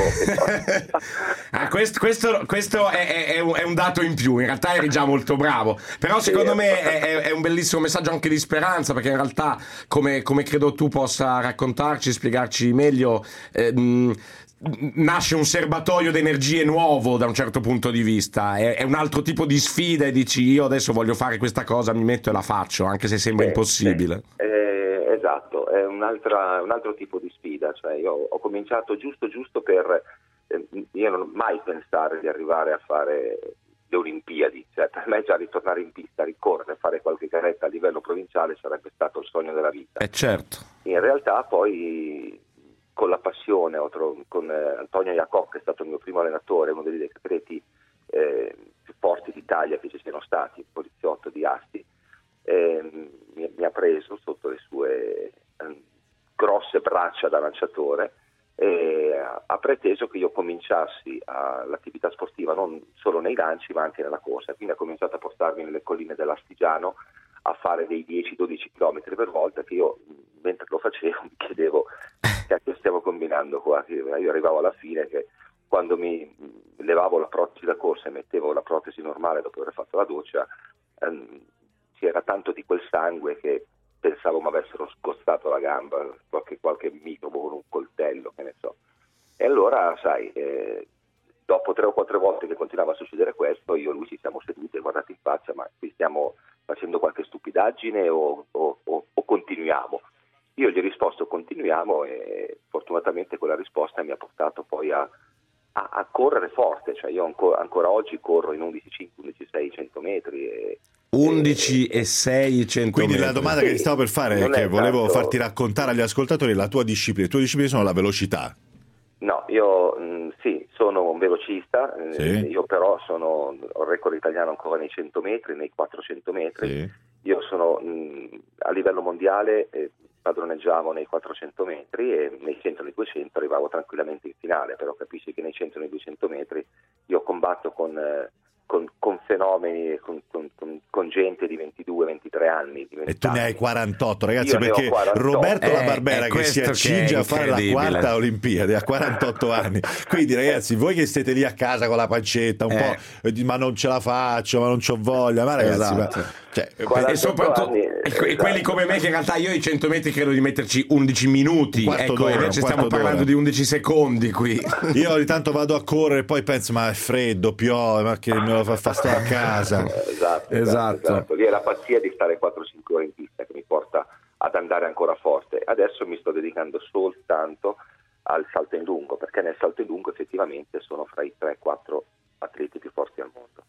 ah, questo, questo, questo è, è, è, un, è un dato in più, in realtà eri già molto bravo, però secondo me è, è un bellissimo messaggio anche di speranza, perché in realtà, come, come credo tu possa raccontarci, spiegarci meglio, eh, mh, nasce un serbatoio di energie nuovo da un certo punto di vista, è, è un altro tipo di sfida, e dici io adesso voglio fare questa cosa, mi metto e la faccio, anche se sembra Eh, impossibile. eh, esatto, è un'altra, un altro tipo di sfida, cioè io ho cominciato giusto giusto per, eh, io non ho mai pensato di arrivare a fare le Olimpiadi, cioè per me già ritornare in pista, ricorrere, fare qualche garetta a livello provinciale sarebbe stato il sogno della vita. Eh certo. In realtà poi con la passione, ho tro- con eh, Antonio Iacob, che è stato il mio primo allenatore, uno degli atleti eh, più forti d'Italia che ci siano stati, il poliziotto di Asti, eh, mi, mi ha preso sotto le sue eh, grosse braccia da lanciatore e ha preteso che io cominciassi a, l'attività sportiva non solo nei lanci ma anche nella corsa, quindi ha cominciato a portarmi nelle colline dell'Astigiano a fare dei dieci dodici chilometri per volta, che io mentre lo facevo mi chiedevo che stiamo combinando qua. Io arrivavo alla fine che quando mi levavo la protesi da corsa e mettevo la protesi normale dopo aver fatto la doccia, ehm, c'era tanto di quel sangue che pensavo mi avessero scozzato la gamba, qualche, qualche microbo con un coltello, che ne so. E allora, sai, eh, dopo tre o quattro volte che continuava a succedere questo, io e lui ci siamo seduti e guardati in faccia, ma qui stiamo facendo qualche stupidaggine o, o, o, o continuiamo? Io gli ho risposto continuiamo, e fortunatamente quella risposta mi ha portato poi a, a, a correre forte, cioè io ancora, ancora oggi corro in undici cinque, undici sei, cento metri. E, undici e sei, cento Quindi metri. la domanda che ti stavo per fare è Non che è volevo tanto- farti raccontare agli ascoltatori la tua disciplina. Le tue discipline sono la velocità. No, io mh, sì, sono un velocista, eh, Sì. io però sono, ho il record italiano ancora nei cento metri, nei quattrocento metri. Sì. Io sono mh, a livello mondiale, eh, padroneggiavo nei quattrocento metri e nei cento e nei duecento arrivavo tranquillamente in finale, però capisci che nei cento e nei duecento metri io combatto con, eh, con, con fenomeni, con, con, con, con gente di ventidue ventitré anni. Di E tu ne hai quarantotto, ragazzi, Io ne ho perché quarantotto. Roberto Eh, La Barbera è che si questo accinge che è a fare la incredibile. quarta Olimpiade a quarantotto anni. Quindi ragazzi, voi che siete lì a casa con la pancetta un Eh. po', eh, ma non ce la faccio, ma non c'ho voglia, ma ragazzi, Esatto. ma, cioè, quarantotto E soprattutto anni, e que- esatto. quelli come me che in realtà io i cento metri credo di metterci undici minuti, Un quarto ecco, d'ora, invece un stiamo quarto parlando d'ora. di undici secondi qui. io ogni tanto vado a correre e poi penso ma è freddo, piove, ma che me lo fa, fa stare a casa. Esatto, esatto, Esatto. esatto. Lì è la pazzia di stare quattro cinque ore in pista che mi porta ad andare ancora forte. Adesso mi sto dedicando soltanto al salto in lungo, perché nel salto in lungo effettivamente sono fra i tre quattro atleti più forti al mondo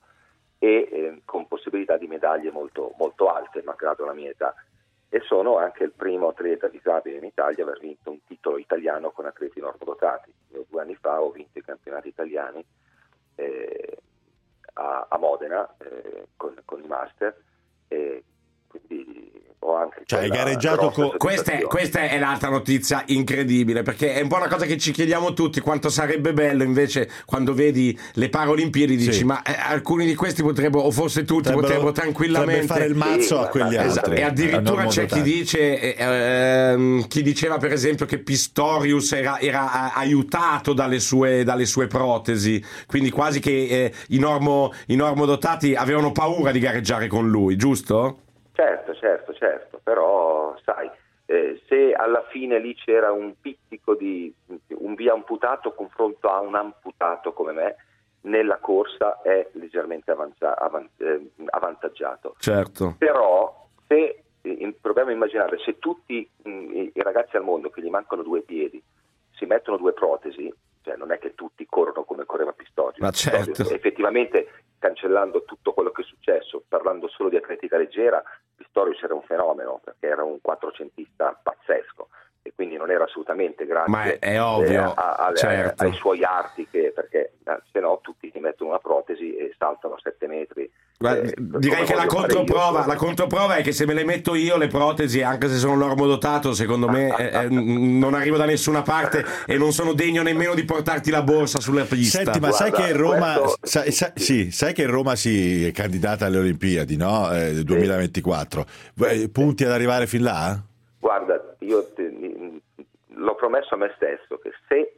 e eh, con possibilità di medaglie molto, molto alte, malgrado la mia età. E sono anche il primo atleta disabile in Italia a aver vinto un titolo italiano con atleti normodotati. Io due anni fa ho vinto i campionati italiani eh, a, a Modena eh, con, con i master, e quindi ho anche cioè hai quella gareggiato grossa con Questa è, questa è l'altra notizia incredibile, perché è un po' una cosa che ci chiediamo tutti, quanto sarebbe bello invece quando vedi le Paralimpiadi dici Sì. ma eh, alcuni di questi potrebbero, o forse tutti Potrebbero- potrebbero tranquillamente potrebbe fare il mazzo a quegli Esatto. altri, E a addirittura c'è chi normodotati. dice eh, ehm, chi diceva per esempio che Pistorius era, era a- aiutato dalle sue, dalle sue protesi, quindi quasi che eh, i, normo, i normodotati avevano paura di gareggiare con lui, giusto? Certo, certo, certo, però sai, eh, se alla fine lì c'era un pizzico di un via amputato confronto a un amputato come me, nella corsa è leggermente avanza- avan- eh, avvantaggiato. Certo. Però se eh, proviamo a immaginare se tutti mh, i i ragazzi al mondo che gli mancano due piedi si mettono due protesi, cioè non è che tutti corrono come correva Pistorius. Ma certo. Pistorius, effettivamente, cancellando tutto quello che è successo, parlando solo di atletica leggera, Pistorius era un fenomeno perché era un quattrocentista pazzesco e quindi non era assolutamente grazie Ma è- è ovvio, eh, a- alle- certo. ai suoi arti, che, perché eh, se no tutti ti mettono una protesi e saltano sette metri. Guarda, Eh, direi come che la voglio fare io. controprova, la controprova è che se me le metto io le protesi, anche se sono normodotato, secondo me eh, eh, n- non arrivo da nessuna parte e non sono degno nemmeno di portarti la borsa sulla pista. Senti, ma sai Guarda, che Roma questo- sai, sai- sì, sai che Roma si è candidata alle Olimpiadi, no? Eh, del duemilaventiquattro. Eh, Punti ad arrivare fin là? Guarda, io te- l'ho promesso a me stesso che se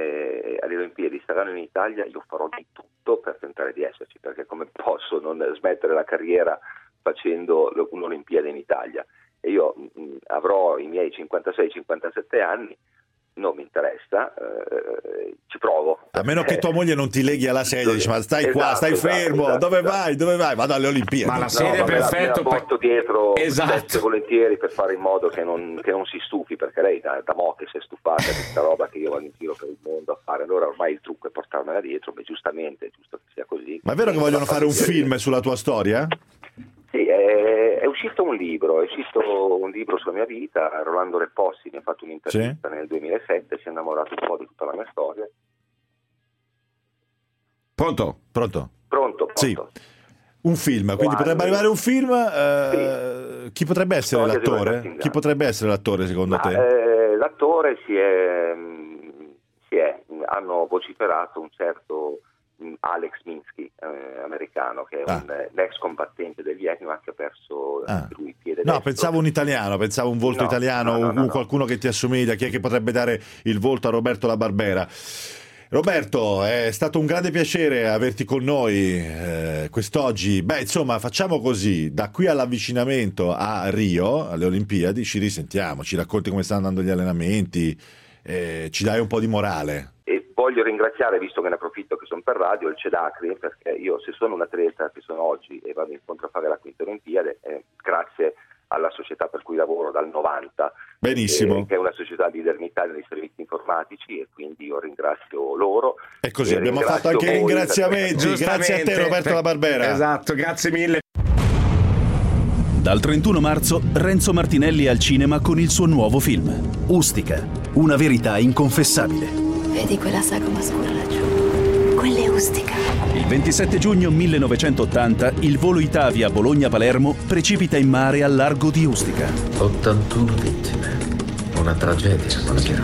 eh, alle Olimpiadi saranno in Italia io farò di tutto per tentare di esserci, perché come posso non smettere la carriera facendo lo- un'Olimpiade in Italia? E io mh, avrò i miei cinquantasei cinquantasette anni, non mi interessa, eh, ci provo. A meno che tua moglie non ti leghi alla sedia, dici ma stai qua, Esatto, stai esatto, fermo, esatto, dove esatto. vai, dove vai? Vado alle Olimpiadi. Ma la No, sedia è ma me la- perfetto me la per- porto dietro Esatto. spesso e volentieri per fare in modo che non, che non si stufi, perché lei da, da mo' che si è stufata di questa roba che io vado in giro per il mondo a fare, allora ormai il trucco è portarmela dietro, ma giustamente è giusto che sia così. Ma è vero che vogliono fare un film sulla tua storia? Sì, è, è uscito un libro, è uscito un libro sulla mia vita, Rolando Repossi mi ha fatto un'intervista nel duemilasette, si è innamorato un po' di tutta la mia storia. Pronto? Pronto? Pronto? Pronto? Sì. Un film, quindi Guarda, potrebbe arrivare un film. eh, Chi potrebbe essere Storia di una l'attore? cattività. Chi potrebbe essere l'attore secondo Ma, te? eh, l'attore si è, mh, si è, mh, hanno vociferato un certo mh, Alex Minsky, eh, americano, che è Ah. un eh, ex combattente degli Etniwa che ha perso Ah. anche lui il piede No, destro. pensavo un italiano, pensavo un volto No, italiano, no, no, un- no, no. qualcuno che ti assomiglia, chi è che potrebbe dare il volto a Roberto La Barbera. Roberto, è stato un grande piacere averti con noi eh, quest'oggi. Beh, insomma, facciamo così, da qui all'avvicinamento a Rio, alle Olimpiadi, ci risentiamo, ci racconti come stanno andando gli allenamenti, eh, ci dai un po' di morale. E voglio ringraziare, visto che ne approfitto che sono per radio, il CEDACRI, perché io se sono un atleta che sono oggi e vado incontro a fare la quinta Olimpiade, eh, grazie alla società per cui lavoro dal novanta, Benissimo. eh, che è una società leader in Italia dei servizi informatici, e quindi io ringrazio loro. E così E abbiamo ringrazio fatto anche voi ringraziamenti. perché- Grazie a te, Roberto La Barbera. Esatto, grazie mille. Dal trentuno marzo Renzo Martinelli è al cinema con il suo nuovo film, Ustica, una verità inconfessabile. Vedi quella sagoma scura laggiù? Quella è Ustica. Il ventisette giugno millenovecentottanta il volo Itavia Bologna-Palermo precipita in mare al largo di Ustica. ottantuno vittime. Una tragedia, Marchero.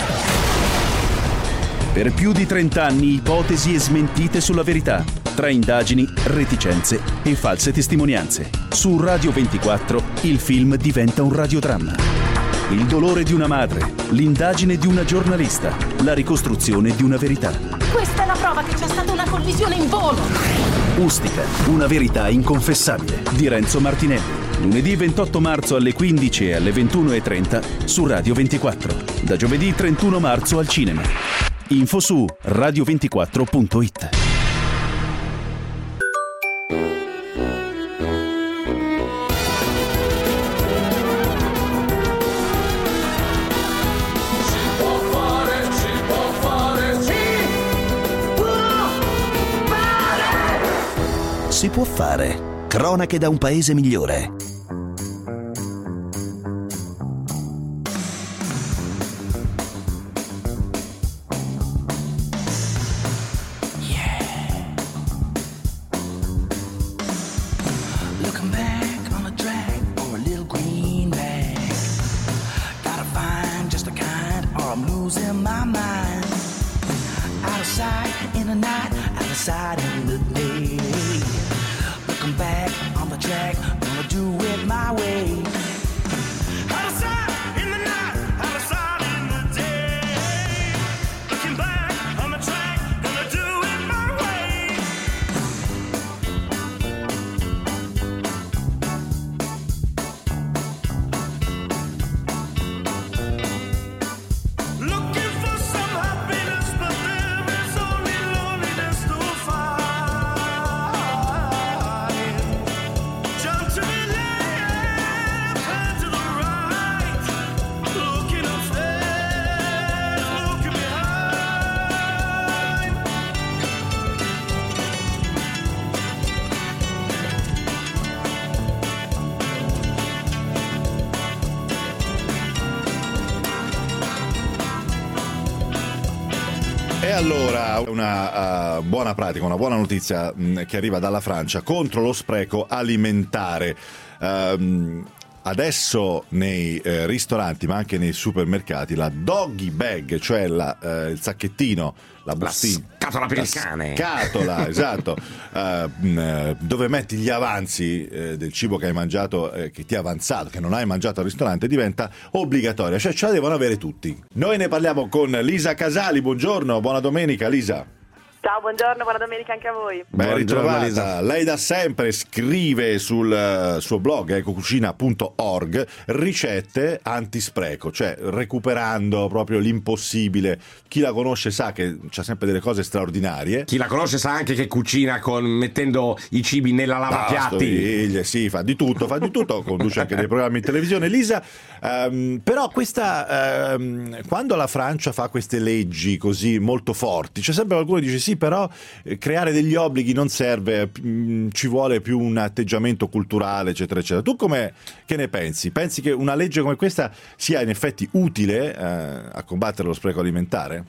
Per più di trenta anni ipotesi e smentite sulla verità, tra indagini, reticenze e false testimonianze. Su Radio ventiquattro il film diventa un radiodramma. Il dolore di una madre, l'indagine di una giornalista, la ricostruzione di una verità. Questa è la prova che c'è stata una collisione in volo. Ustica, una verità inconfessabile di Renzo Martinelli. Lunedì ventotto marzo alle quindici e alle ventuno e trenta su Radio ventiquattro. Da giovedì trentuno marzo al cinema. Info su radio ventiquattro punto it. Si può fare. Cronache da un paese migliore. Looking back on the track losing my mind. Out of sight in the night, out of sight in the day. Looking back on the track, gonna do it my way. Out of sight in the night, out of sight in the day. Looking back on the track, gonna do it my way. Looking for some happiness, but there is only loneliness to find. Jump to the left, turn to the right. Looking upstairs, looking behind. E allora una uh, buona pratica, una buona notizia mh, che arriva dalla Francia contro lo spreco alimentare. Um, adesso nei eh, ristoranti, ma anche nei supermercati, la doggy bag, cioè la, eh, il sacchettino, la bustina, La scatola per la il cane. scatola, esatto, eh, mh, dove metti gli avanzi eh, del cibo che hai mangiato, eh, che ti è avanzato, che non hai mangiato al ristorante, diventa obbligatoria, cioè ce la devono avere tutti. Noi ne parliamo con Lisa Casali. Buongiorno, buona domenica Lisa. Ciao, buongiorno, buona domenica anche a voi. Ben Buongiorno, ritrovata. Lisa. Lei da sempre scrive sul uh, suo blog ecocucina punto org ricette antispreco, cioè recuperando proprio l'impossibile. Chi la conosce sa che c'ha sempre delle cose straordinarie. Chi la conosce sa anche che cucina con mettendo i cibi nella lavapiatti. Lavastoviglie, sì, fa di tutto, fa di tutto, conduce anche dei programmi in televisione. Lisa, um, però questa um, quando la Francia fa queste leggi così molto forti, c'è sempre qualcuno che dice sì, però eh, creare degli obblighi non serve, mh, ci vuole più un atteggiamento culturale, eccetera, eccetera. Tu come che ne pensi? Pensi che una legge come questa sia in effetti utile eh, a combattere lo spreco alimentare?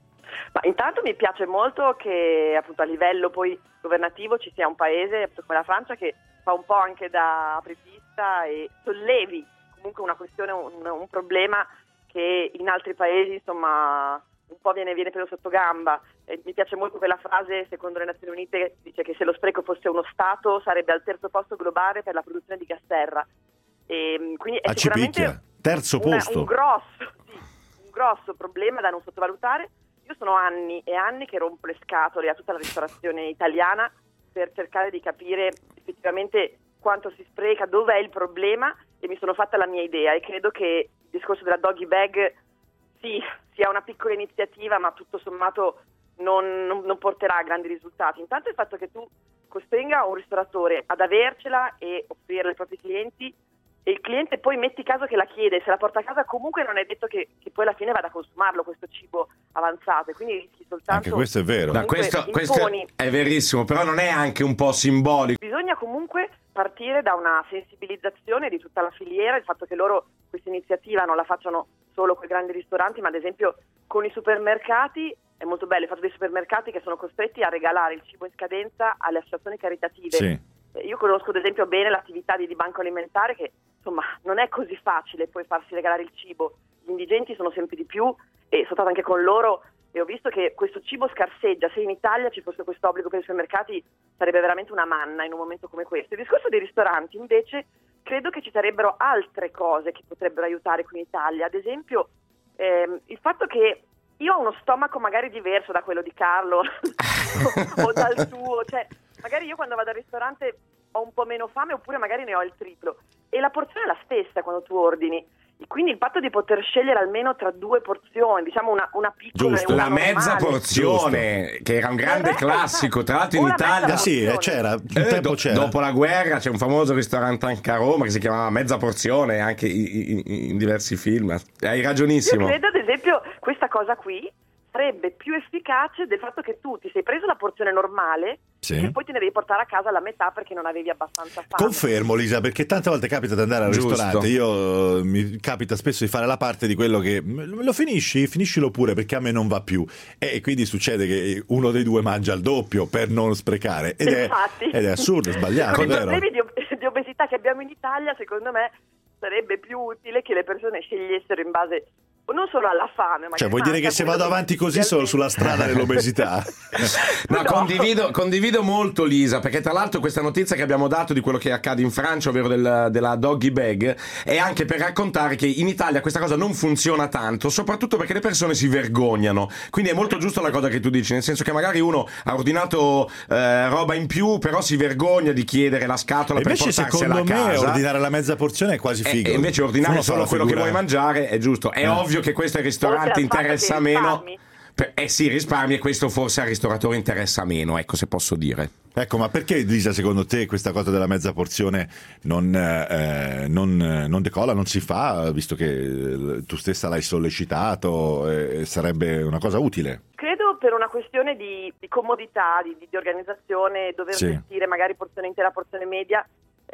Ma intanto mi piace molto che appunto a livello poi governativo ci sia un paese come la Francia che fa un po' anche da apripista e sollevi comunque una questione, un, un problema che in altri paesi insomma un po' viene, viene preso sotto gamba. Eh, mi piace molto quella frase, secondo le Nazioni Unite, dice che se lo spreco fosse uno Stato sarebbe al terzo posto globale per la produzione di gas serra. E, quindi è A sicuramente Cipicchia, terzo una- posto. un grosso, sì, un grosso problema da non sottovalutare. Io sono anni e anni che rompo le scatole a tutta la ristorazione italiana per cercare di capire effettivamente quanto si spreca, dov'è il problema, e mi sono fatta la mia idea e credo che il discorso della doggy bag sì, sia una piccola iniziativa, ma tutto sommato non, non, non porterà a grandi risultati. Intanto il fatto che tu costringa un ristoratore ad avercela e offrirla ai propri clienti, e il cliente poi metti caso che la chiede, se la porta a casa comunque non è detto che, che poi alla fine vada a consumarlo questo cibo avanzato, e quindi rischi soltanto. Anche questo è vero. Da Comunque, questo, questo imponi. è verissimo, però non è anche un po' simbolico? Bisogna comunque partire da una sensibilizzazione di tutta la filiera, il fatto che loro questa iniziativa non la facciano solo con i grandi ristoranti, ma ad esempio con i supermercati. È molto bello il fatto dei supermercati che sono costretti a regalare il cibo in scadenza alle associazioni caritative. Sì. Io conosco ad esempio bene l'attività di, di banco alimentare, che insomma non è così facile poi farsi regalare il cibo. Gli indigenti sono sempre di più e sono stata anche con loro e ho visto che questo cibo scarseggia. Se in Italia ci fosse questo obbligo per i supermercati sarebbe veramente una manna in un momento come questo. Il discorso dei ristoranti invece credo che ci sarebbero altre cose che potrebbero aiutare qui in Italia. Ad esempio ehm, il fatto che io ho uno stomaco magari diverso da quello di Carlo o dal tuo, cioè magari io quando vado al ristorante ho un po' meno fame, oppure magari ne ho il triplo, e la porzione è la stessa quando tu ordini, e quindi il fatto di poter scegliere almeno tra due porzioni, diciamo una, una piccola Giusto, e una la mezza normale. porzione, che era un grande Corretto, classico, tra l'altro in una Italia. mezza Sì, eh, porzione. c'era, un Eh, tempo do- c'era. dopo la guerra c'è un famoso ristorante anche a Roma che si chiamava Mezza Porzione, anche in, in- in diversi film. Hai ragionissimo. Io credo ad esempio questa cosa qui sarebbe più efficace del fatto che tu ti sei preso la porzione normale, Sì. e poi te ne devi portare a casa la metà perché non avevi abbastanza fame. Confermo, Lisa, perché tante volte capita di andare al Giusto. ristorante. Io eh, mi capita spesso di fare la parte di quello che "M- lo finisci, finiscilo pure perché a me non va più", e quindi succede che uno dei due mangia il doppio per non sprecare, ed è, Infatti. ed è assurdo, è sbagliato, Con i vero? problemi di, ob- di obesità che abbiamo in Italia, secondo me sarebbe più utile che le persone scegliessero in base non solo alla fame, ma cioè vuoi dire che se vado avanti così sono sulla strada dell'obesità? No, condivido, condivido molto Lisa, perché tra l'altro questa notizia che abbiamo dato di quello che accade in Francia, ovvero del, della doggy bag, è anche per raccontare che in Italia questa cosa non funziona tanto, soprattutto perché le persone si vergognano. Quindi è molto giusto la cosa che tu dici, nel senso che magari uno ha ordinato eh, roba in più, però si vergogna di chiedere la scatola e per invece portarsela a secondo me casa. Ordinare la mezza porzione è quasi figo. E, e invece ordinare Uno solo quello figura... che vuoi mangiare è giusto. È eh. ovvio che questo al ristorante interessa meno. Per, eh sì, risparmi, e questo forse al ristoratore interessa meno, ecco, se posso dire. Ecco, ma perché Lisa, secondo te questa cosa della mezza porzione non, eh, non, non decolla, non si fa, visto che tu stessa l'hai sollecitato, eh, sarebbe una cosa utile? Credo per una questione di, di comodità, di, di organizzazione, dover sì. gestire magari porzione intera, porzione media,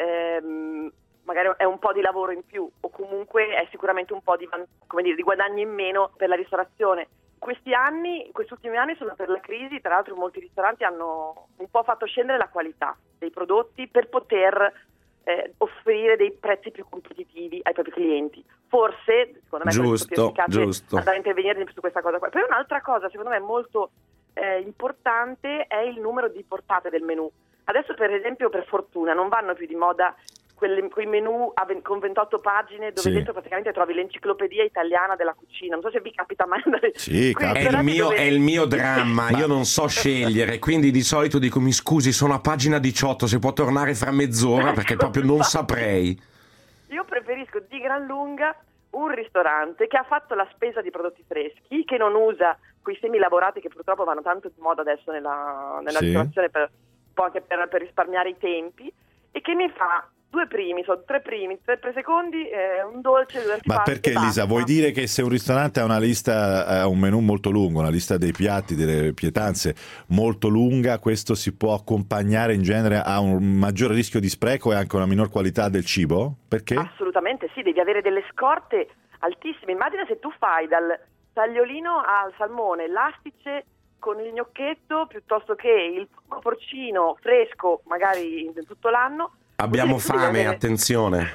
ehm, magari è un po' di lavoro in più, o comunque è sicuramente un po' di, come dire, di guadagno in meno per la ristorazione. Questi anni, questi ultimi anni sono per la crisi, tra l'altro molti ristoranti hanno un po' fatto scendere la qualità dei prodotti per poter eh, offrire dei prezzi più competitivi ai propri clienti. Forse, secondo me, giusto, è più efficace giusto. andare a intervenire su questa cosa qua. Poi un'altra cosa, secondo me, molto eh, importante è il numero di portate del menù. Adesso, per esempio, per fortuna, non vanno più di moda quelle, quei menù a ven- con ventotto pagine dove sì. dentro praticamente trovi l'enciclopedia italiana della cucina. Non so se vi capita mai andare... Sì, è, il mio, dove... è il mio dramma, io non so scegliere, quindi di solito dico mi scusi, sono a pagina diciotto, se può tornare fra mezz'ora perché proprio non saprei. Io preferisco di gran lunga un ristorante che ha fatto la spesa di prodotti freschi, che non usa quei semi lavorati che purtroppo vanno tanto di moda adesso nella, nella sì. ristorazione, per, un po' anche per, per risparmiare i tempi, e che mi fa due primi, sono tre primi, tre secondi, eh, un dolce, due antipasti. Ma perché Lisa, vuoi dire che se un ristorante ha una lista, ha un menù molto lungo, una lista dei piatti, delle pietanze molto lunga, questo si può accompagnare in genere a un maggiore rischio di spreco e anche una minor qualità del cibo? Perché? Assolutamente sì, devi avere delle scorte altissime. Immagina se tu fai dal tagliolino al salmone, l'astice con il gnocchetto piuttosto che il porcino fresco magari tutto l'anno. Abbiamo fame, avere... attenzione.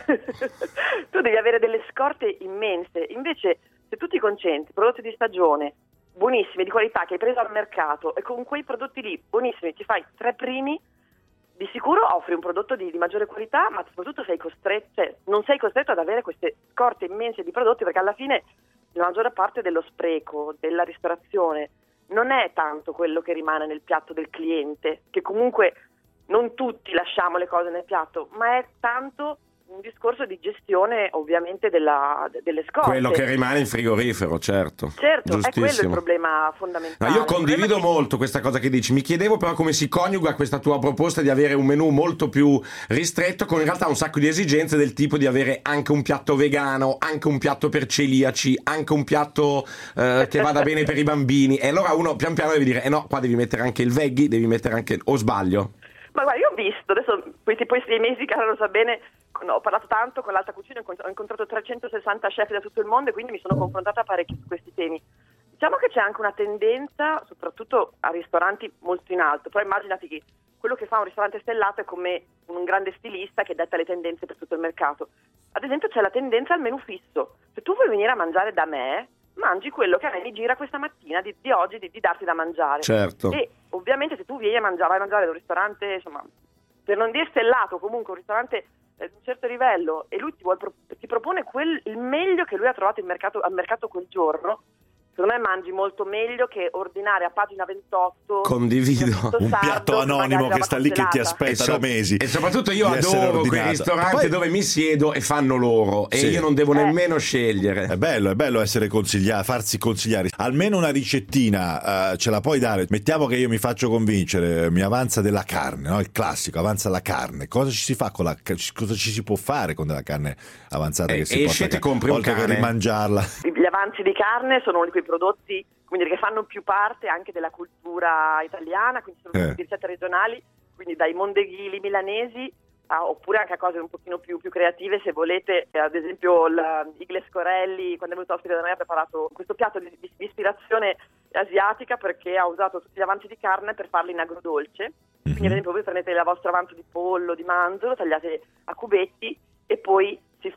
Tu devi avere delle scorte immense. Invece, se tu ti concentri, prodotti di stagione, buonissimi, di qualità, che hai preso al mercato, e con quei prodotti lì, buonissimi, ti fai tre primi, di sicuro offri un prodotto di, di maggiore qualità, ma soprattutto sei costretto, cioè, non sei costretto ad avere queste scorte immense di prodotti, perché alla fine la maggiore parte dello spreco, della ristorazione, non è tanto quello che rimane nel piatto del cliente, che comunque... non tutti lasciamo le cose nel piatto, ma è tanto un discorso di gestione ovviamente della, delle scorte. Quello che rimane in frigorifero, certo. Certo, è quello il problema fondamentale. No, io condivido molto che... questa cosa che dici, mi chiedevo però come si coniuga questa tua proposta di avere un menù molto più ristretto con in realtà un sacco di esigenze del tipo di avere anche un piatto vegano, anche un piatto per celiaci, anche un piatto eh, che vada bene per i bambini, e allora uno pian piano deve dire, eh no, qua devi mettere anche il veggie, devi mettere anche, o sbaglio? Ma guarda, io ho visto, adesso questi poi sei mesi, Carlo lo sa bene, ho parlato tanto con l'Alta Cucina, ho incontrato trecentosessanta chef da tutto il mondo e quindi mi sono confrontata parecchio su questi temi. Diciamo che c'è anche una tendenza, soprattutto a ristoranti molto in alto, però immaginati che quello che fa un ristorante stellato è come un grande stilista che detta le tendenze per tutto il mercato. Ad esempio c'è la tendenza al menù fisso. Se tu vuoi venire a mangiare da me, mangi quello che a me mi gira questa mattina di, di oggi di, di darti da mangiare. Certo. E ovviamente se tu vieni a mangiare, vai a mangiare da un ristorante, insomma, per non dire stellato, comunque un ristorante eh, di un certo livello, e lui ti, vuole, ti propone quel, il meglio che lui ha trovato in mercato, al mercato quel giorno, secondo me mangi molto meglio che ordinare a pagina ventotto condivido un piatto anonimo che sta lì che ti aspetta so- da mesi, e soprattutto io adoro quei ristoranti poi... dove mi siedo e fanno loro e sì. io non devo eh. nemmeno scegliere. È bello, è bello essere consigliato, farsi consigliare almeno una ricettina, uh, ce la puoi dare. Mettiamo che io mi faccio convincere, mi avanza della carne, no? Il classico, avanza la carne, cosa ci si fa con la cosa ci si può fare con della carne avanzata eh, che si esce porta, ti compri un oltre cane. che rimangiarla. Gli avanzi di carne sono uno di quei prodotti, quindi, che fanno più parte anche della cultura italiana, quindi sono eh. tutti ricette regionali, quindi dai mondeghili milanesi a, oppure anche a cose un pochino più, più creative, se volete. Ad esempio la Igles Corelli, quando è venuto ospite da noi, ha preparato questo piatto di, di, di ispirazione asiatica, perché ha usato tutti gli avanzi di carne per farli in agrodolce. Quindi ad esempio voi prendete il vostro avanzo di pollo, di manzo, lo tagliate a cubetti e poi si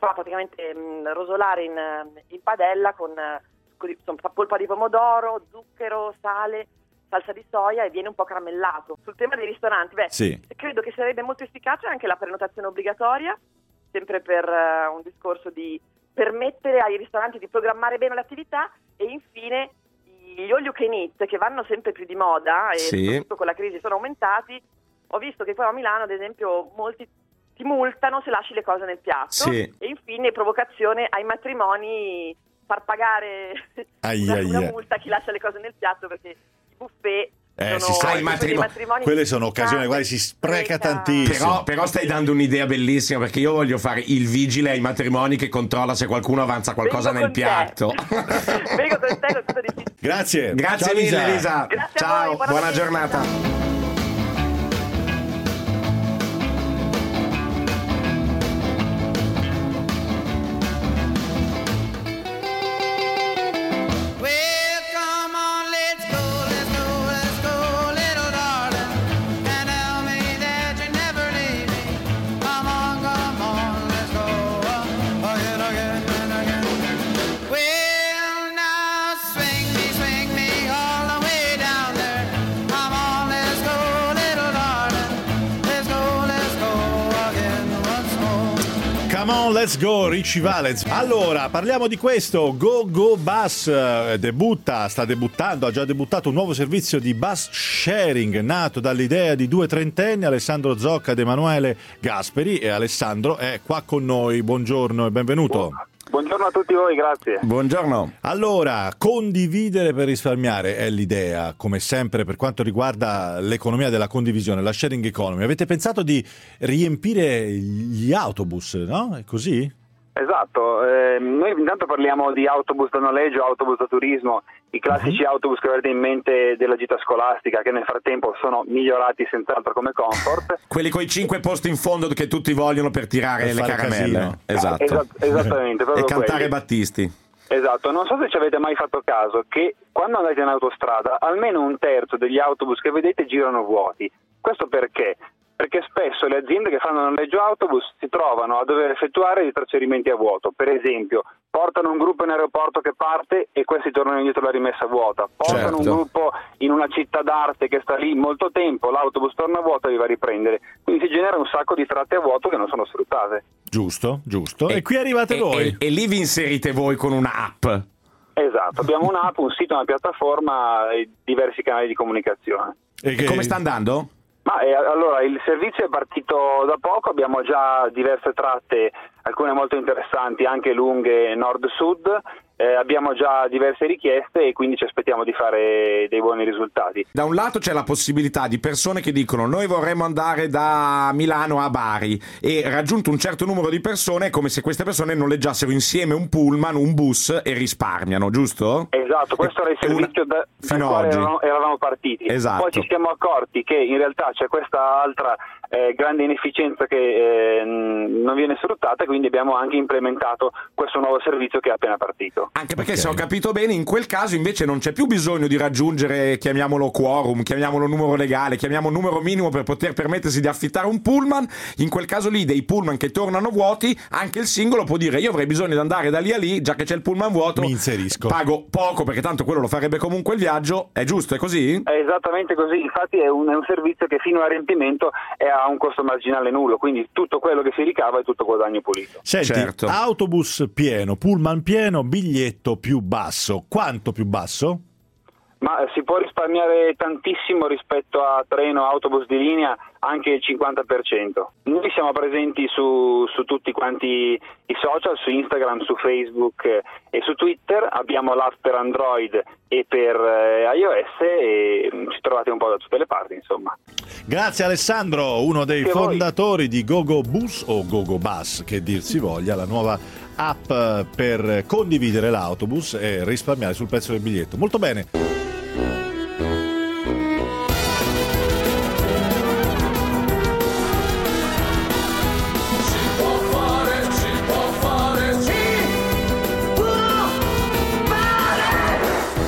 fa praticamente mh, rosolare in, in padella con, con insomma, polpa di pomodoro, zucchero, sale, salsa di soia, e viene un po' caramellato. Sul tema dei ristoranti, beh, sì. credo che sarebbe molto efficace anche la prenotazione obbligatoria, sempre per uh, un discorso di permettere ai ristoranti di programmare bene l'attività, e infine gli all you can eat, che vanno sempre più di moda e sì. soprattutto con la crisi sono aumentati. Ho visto che poi a Milano, ad esempio, molti ti multano se lasci le cose nel piatto, sì. e infine provocazione ai matrimoni, far pagare ai, una, ai, una ai. multa a chi lascia le cose nel piatto, perché i buffet Eh, sono, si sa, i matrimoni, matrimoni quelle sono occasioni nelle quali si spreca tantissimo. Però, però stai dando un'idea bellissima, perché io voglio fare il vigile ai matrimoni che controlla se qualcuno avanza qualcosa Vengo nel con piatto. Vengo con te, è tutto difficile. Grazie. Grazie Ciao, mille Lisa. Elisa. Grazie a Ciao, voi, buona buona domenica. giornata. Come on, let's go, Richie Valens. Allora, parliamo di questo. Go Go Bus eh, debutta, sta debuttando, ha già debuttato un nuovo servizio di bus sharing nato dall'idea di due trentenni, Alessandro Zocca ed Emanuele Gasperi, e Alessandro è qua con noi. Buongiorno e benvenuto. Buongiorno a tutti voi, grazie. Buongiorno. Allora, condividere per risparmiare è l'idea, come sempre, per quanto riguarda l'economia della condivisione, la sharing economy. Avete pensato di riempire gli autobus, no? È così? Esatto, eh, noi intanto parliamo di autobus da noleggio, autobus da turismo, i classici uh-huh. autobus che avete in mente della gita scolastica, che nel frattempo sono migliorati senz'altro come comfort. Quelli con i cinque posti in fondo che tutti vogliono per tirare per le caramelle. Casino. Esatto. Esat- esattamente. E cantare quelli. Battisti. Esatto, non so se ci avete mai fatto caso che quando andate in autostrada almeno un terzo degli autobus che vedete girano vuoti. Questo perché? Perché spesso le aziende che fanno noleggio autobus si trovano a dover effettuare dei trasferimenti a vuoto. Per esempio, portano un gruppo in aeroporto che parte e questi tornano indietro la rimessa vuota. Portano certo. un gruppo in una città d'arte che sta lì molto tempo, l'autobus torna a vuoto e li va a riprendere. Quindi si genera un sacco di tratte a vuoto che non sono sfruttate. Giusto, giusto. E, e qui arrivate e, voi. E, e lì vi inserite voi con un'app. Esatto, abbiamo un'app, un sito, una piattaforma e diversi canali di comunicazione. E, che... e come sta andando? Ma eh, allora il servizio è partito da poco, abbiamo già diverse tratte, alcune molto interessanti, anche lunghe nord-sud, eh, abbiamo già diverse richieste e quindi ci aspettiamo di fare dei buoni risultati. Da un lato c'è la possibilità di persone che dicono noi vorremmo andare da Milano a Bari, e raggiunto un certo numero di persone è come se queste persone noleggiassero insieme un pullman, un bus, e risparmiano, giusto? Esatto, questo era il servizio da, dal quale eravamo, eravamo partiti. Esatto. Poi ci siamo accorti che in realtà c'è questa altra eh, grande inefficienza che eh, non viene sfruttata, e quindi abbiamo anche implementato questo nuovo servizio che è appena partito. Anche perché, okay, se ho capito bene, in quel caso invece non c'è più bisogno di raggiungere, chiamiamolo quorum, chiamiamolo numero legale, chiamiamolo numero minimo per poter permettersi di affittare un pullman. In quel caso lì, dei pullman che tornano vuoti, anche il singolo può dire io avrei bisogno di andare da lì a lì, già che c'è il pullman vuoto, mi inserisco, pago poco perché tanto quello lo farebbe comunque il viaggio. È giusto, è così? È esattamente così, infatti è un, è un servizio che fino al riempimento è a un costo marginale nullo, quindi tutto quello che si ricava è tutto guadagno pulito. Senti, certo. Autobus pieno, pullman pieno, biglietto più basso, quanto più basso? Ma si può risparmiare tantissimo rispetto a treno, autobus di linea, anche il cinquanta per cento. Noi siamo presenti su, su tutti quanti i social, su Instagram, su Facebook e su Twitter. Abbiamo l'app per Android e per eh, iOS e ci trovate un po' da tutte le parti, insomma. Grazie Alessandro, uno dei Grazie fondatori di GoGo Bus o GoGo Bus, che dir si voglia, la nuova app per condividere l'autobus e risparmiare sul prezzo del biglietto. Molto bene.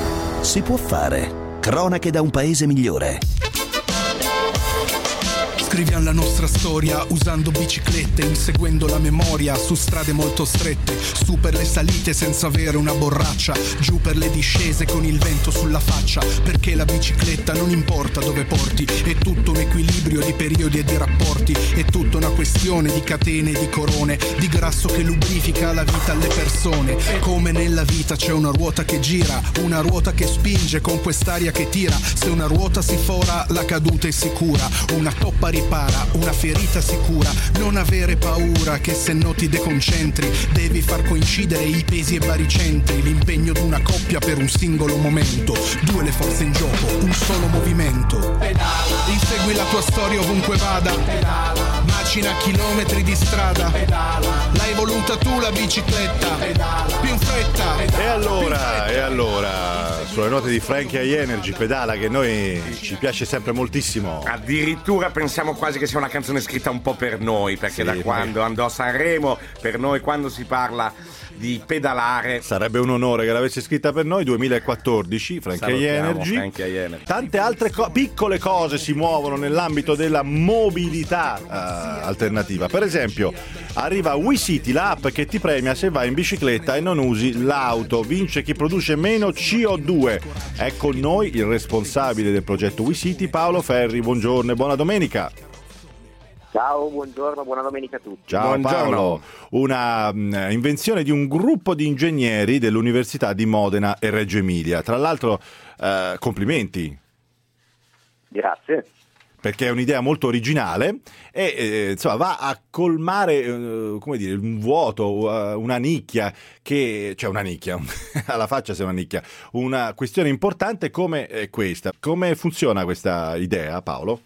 Si può fare. Cronache da un paese migliore. Scriviamo la nostra storia usando biciclette, inseguendo la memoria su strade molto strette, su per le salite senza avere una borraccia, giù per le discese con il vento sulla faccia, perché la bicicletta non importa dove porti, è tutto un equilibrio di periodi e di rapporti, è tutta una questione di catene e di corone, di grasso che lubrifica la vita alle persone. Come nella vita c'è una ruota che gira, una ruota che spinge con quest'aria che tira, se una ruota si fora la caduta è sicura, una toppa ripara, una ferita sicura, non avere paura che se no ti deconcentri, devi far coincidere i pesi e baricentri, l'impegno d'una coppia per un singolo momento, due le forze in gioco, un solo movimento. Pedala. Insegui la tua storia ovunque vada, pedala. Macina chilometri di strada, pedala. L'hai voluta tu la bicicletta, pedala. Più in fretta, pedala. E allora, e allora, sulle note di Frankie High Energy, Pedala, che noi ci piace sempre moltissimo. Addirittura pensiamo quasi che sia una canzone scritta un po' per noi, perché sì, da quando andò a Sanremo, per noi quando si parla di pedalare sarebbe un onore che l'avesse scritta per noi. Duemilaquattordici, Frankie High Energy. Frankie High Energy. Tante altre co- piccole cose si muovono nell'ambito della mobilità uh, alternativa. Per esempio, arriva WeCity, l'app che ti premia se vai in bicicletta e non usi l'auto. Vince chi produce meno C O due. È con noi il responsabile del progetto WeCity, Paolo Ferri. Buongiorno e buona domenica. Ciao, buongiorno, buona domenica a tutti. Ciao Buongiorno. Paolo, una mh, invenzione di un gruppo di ingegneri dell'Università di Modena e Reggio Emilia. Tra l'altro, eh, complimenti. Grazie. Perché è un'idea molto originale e eh, insomma va a colmare eh, come dire, un vuoto, uh, una nicchia che cioè una nicchia alla faccia sei una nicchia. Una questione importante come è questa. Come funziona questa idea, Paolo?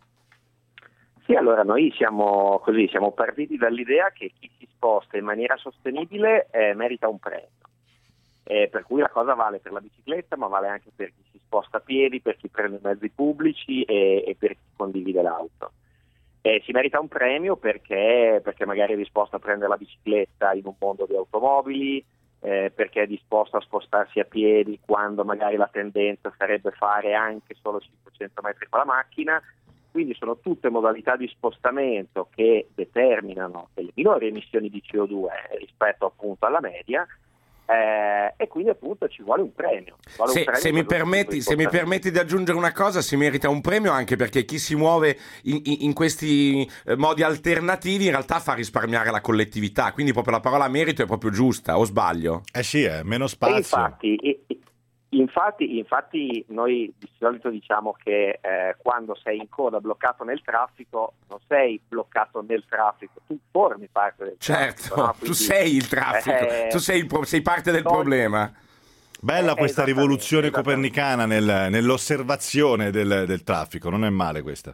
Sì, allora noi siamo così, siamo partiti dall'idea che chi si sposta in maniera sostenibile eh, merita un premio. Eh, per cui la cosa vale per la bicicletta, ma vale anche per chi si sposta a piedi, per chi prende mezzi pubblici e, e per chi condivide l'auto. Eh, si merita un premio perché, perché magari è disposto a prendere la bicicletta in un mondo di automobili, eh, perché è disposto a spostarsi a piedi quando magari la tendenza sarebbe fare anche solo cinquecento metri con la macchina. Quindi sono tutte modalità di spostamento che determinano delle minori emissioni di C O due rispetto appunto alla media, eh, e quindi appunto ci vuole un premio. Vuole se, un premio se, mi permetti, se mi permetti di aggiungere una cosa, si merita un premio anche perché chi si muove in, in, in questi modi alternativi in realtà fa risparmiare la collettività, quindi proprio la parola merito è proprio giusta, o sbaglio? Eh sì, è meno spazio. E infatti... E, e, Infatti, infatti noi di solito diciamo che eh, quando sei in coda bloccato nel traffico non sei bloccato nel traffico, tu formi parte del certo, traffico. No? Quindi, tu sei il traffico, eh, tu sei, il pro- sei parte del no, problema. Bella eh, questa rivoluzione copernicana nel, nell'osservazione del, del traffico, non è male questa.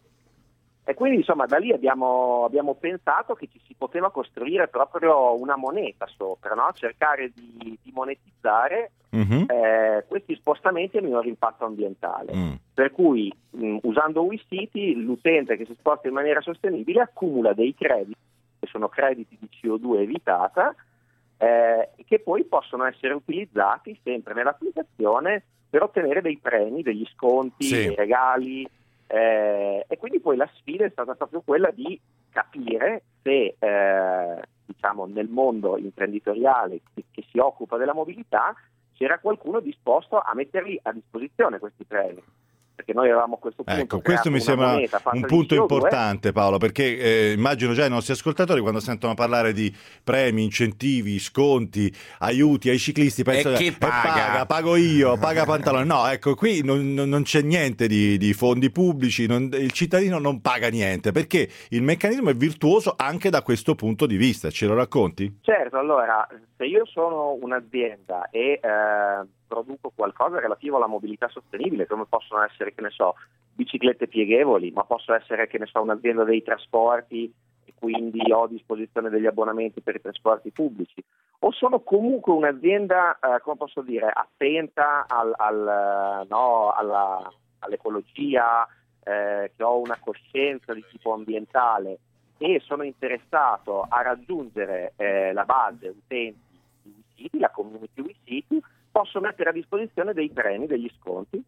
E quindi insomma da lì abbiamo, abbiamo pensato che ci si poteva costruire proprio una moneta sopra, no? Cercare di, di monetizzare mm-hmm. eh, questi spostamenti a minor impatto ambientale. Mm. Per cui mh, usando WeCity l'utente che si sposta in maniera sostenibile accumula dei crediti, che sono crediti di C O due evitata, eh, che poi possono essere utilizzati sempre nell'applicazione per ottenere dei premi, degli sconti, sì. dei regali. Eh, e quindi poi la sfida è stata proprio quella di capire se eh, diciamo nel mondo imprenditoriale che, che si occupa della mobilità c'era qualcuno disposto a metterli a disposizione questi premi. Perché noi avevamo a questo punto ecco, questo mi sembra un punto importante, Paolo, perché eh, immagino già i nostri ascoltatori quando sentono parlare di premi, incentivi, sconti, aiuti ai ciclisti pensano e chi eh, paga? paga, pago io, paga Pantalone. No, ecco, qui non, non c'è niente di, di fondi pubblici, non, il cittadino non paga niente, perché il meccanismo è virtuoso anche da questo punto di vista. Ce lo racconti? Certo, allora, se io sono un'azienda e eh, produco qualcosa relativo alla mobilità sostenibile, come possono essere, che ne so, biciclette pieghevoli, ma posso essere, che ne so, un'azienda dei trasporti e quindi ho a disposizione degli abbonamenti per i trasporti pubblici, o sono comunque un'azienda, eh, come posso dire, attenta al, al, no, alla, all'ecologia, eh, che ho una coscienza di tipo ambientale e sono interessato a raggiungere eh, la base utenti di WeCity, la community WeCity, posso mettere a disposizione dei premi, degli sconti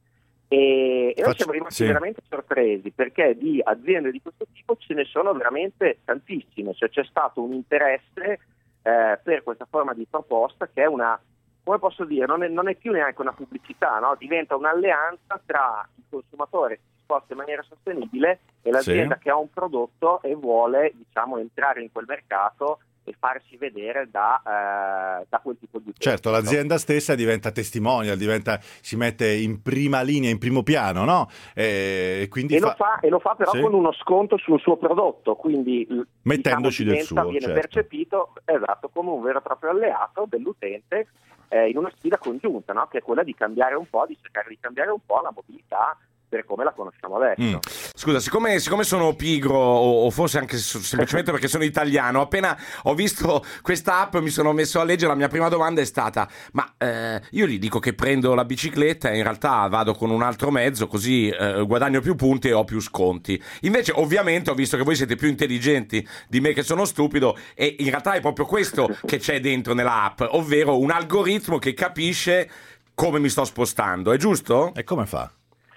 E, e noi Faccio- siamo rimasti sì. veramente sorpresi, perché di aziende di questo tipo ce ne sono veramente tantissime, cioè c'è stato un interesse eh, per questa forma di proposta che è una, come posso dire, non è, non è più neanche una pubblicità, no? Diventa un'alleanza tra il consumatore che si sposta in maniera sostenibile e l'azienda Sì. che ha un prodotto e vuole, diciamo, entrare in quel mercato e farsi vedere da, eh, da quel tipo di utente. Certo, l'azienda stessa diventa testimonial, diventa, si mette in prima linea, in primo piano, no? E quindi E lo fa, e lo fa però Sì. con uno sconto sul suo prodotto, quindi l- Mettendoci diciamo, del diventa- suo, viene certo. percepito, esatto, come un vero e proprio alleato dell'utente eh, in una sfida congiunta, no? Che è quella di cambiare un po', di cercare di cambiare un po' la mobilità per come la conosciamo adesso. Mm. Scusa, siccome, siccome sono pigro o, o forse anche s- semplicemente perché sono italiano, appena ho visto questa app mi sono messo a leggere, la mia prima domanda è stata: ma eh, io gli dico che prendo la bicicletta e in realtà vado con un altro mezzo, così eh, guadagno più punti e ho più sconti. Invece ovviamente ho visto che voi siete più intelligenti di me che sono stupido, e in realtà è proprio questo che c'è dentro nella app, ovvero un algoritmo che capisce come mi sto spostando, è giusto? E come fa?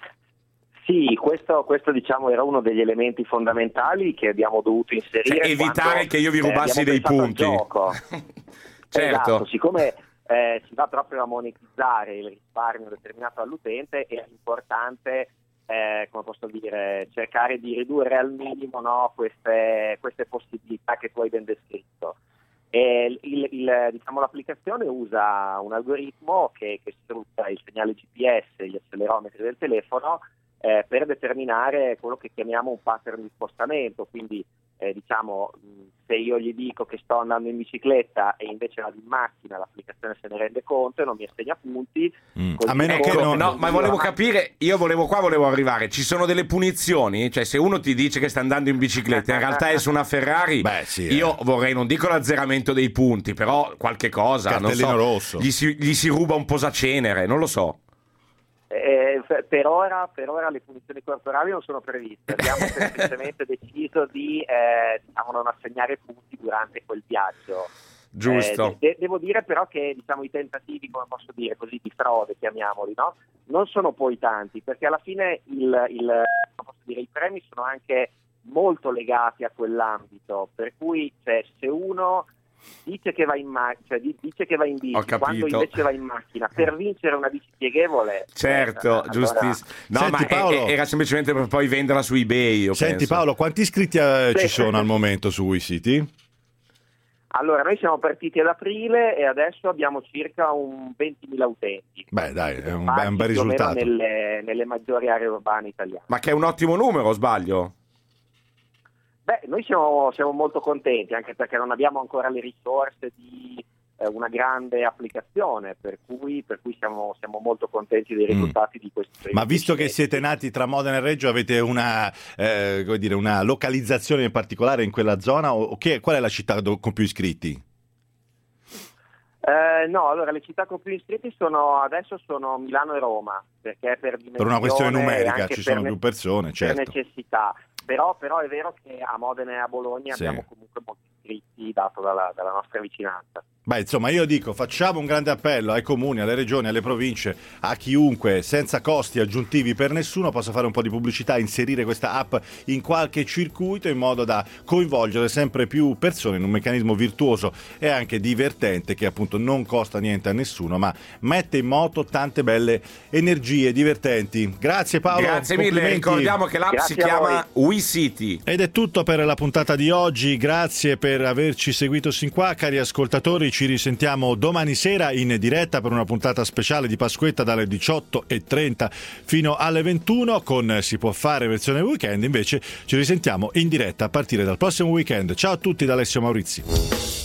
Sì, questo, questo diciamo era uno degli elementi fondamentali che abbiamo dovuto inserire. Cioè, evitare quando, che io vi eh, rubassi abbiamo dei pensato al punti. gioco. Certo. Esatto, siccome eh, si va proprio a monetizzare il risparmio determinato all'utente, è importante, eh, come posso dire, cercare di ridurre al minimo, no, queste, queste possibilità che tu hai ben descritto. E il, il, diciamo, l'applicazione usa un algoritmo che, che sfrutta il segnale G P S, gli accelerometri del telefono, eh, per determinare quello che chiamiamo un pattern di spostamento. Quindi eh, diciamo, se io gli dico che sto andando in bicicletta e invece vado in macchina, l'applicazione se ne rende conto e non mi assegna punti. Mm. Così A meno come- che non- No, ma volevo capire, io volevo qua volevo arrivare, ci sono delle punizioni? Cioè, se uno ti dice che sta andando in bicicletta, in realtà è su una Ferrari, Beh, sì, eh. io vorrei, non dico l'azzeramento dei punti, però qualche cosa, non Cartellino so, rosso. Gli si, gli si ruba un posacenere, non lo so. Eh, per- per ora, per ora le punizioni corporali non sono previste, abbiamo semplicemente deciso di eh, diciamo, non assegnare punti durante quel viaggio. Giusto. Eh, de- devo dire però che diciamo, i tentativi, come posso dire così, di frode, chiamiamoli, no? Non sono poi tanti, perché alla fine il, il, come posso dire, i premi sono anche molto legati a quell'ambito, per cui cioè, se uno dice che va in macchina, cioè di- dice che va in bici, Ho capito. quando invece va in macchina per vincere una bici pieghevole, Certo, eh, allora- giustissimo. No, Senti, ma è- Paolo. è- era semplicemente per poi venderla su eBay, io Senti penso. Paolo, quanti iscritti eh, Sì. ci sono al momento su WeCity? Allora, noi siamo partiti ad aprile e adesso abbiamo circa un ventimila utenti. Beh, dai, è un, Parti è un bel più o meno risultato. Nelle, nelle maggiori aree urbane italiane. Ma che è un ottimo numero, o sbaglio? Beh, noi siamo, siamo molto contenti, anche perché non abbiamo ancora le risorse di eh, una grande applicazione, per cui, per cui siamo, siamo molto contenti dei risultati di questo. Ma visto che siete nati tra Modena e Reggio, avete una, eh, come dire, una localizzazione in particolare in quella zona? O, o che, qual è la città do- con più iscritti? Eh, no, allora le città con più iscritti sono adesso sono Milano e Roma, perché per Per una questione dimensione e numerica anche ci per sono ne- più persone, per certo. necessità. Però, però è vero che a Modena e a Bologna Sì. abbiamo comunque molti iscritti dato dalla, dalla nostra vicinanza. Beh, insomma, io dico, facciamo un grande appello ai comuni, alle regioni, alle province, a chiunque, senza costi aggiuntivi per nessuno, possa fare un po' di pubblicità, inserire questa app in qualche circuito in modo da coinvolgere sempre più persone in un meccanismo virtuoso e anche divertente che appunto non costa niente a nessuno, ma mette in moto tante belle energie divertenti. Grazie Paolo. Grazie mille, complimenti. ricordiamo che l'app si chiama WeCity. Ed è tutto per la puntata di oggi, grazie per averci seguito sin qua, cari ascoltatori, ci risentiamo domani sera in diretta per una puntata speciale di Pasquetta dalle diciotto e trenta fino alle ventuno con Si può fare versione weekend, invece ci risentiamo in diretta a partire dal prossimo weekend. Ciao a tutti da Alessio Maurizi.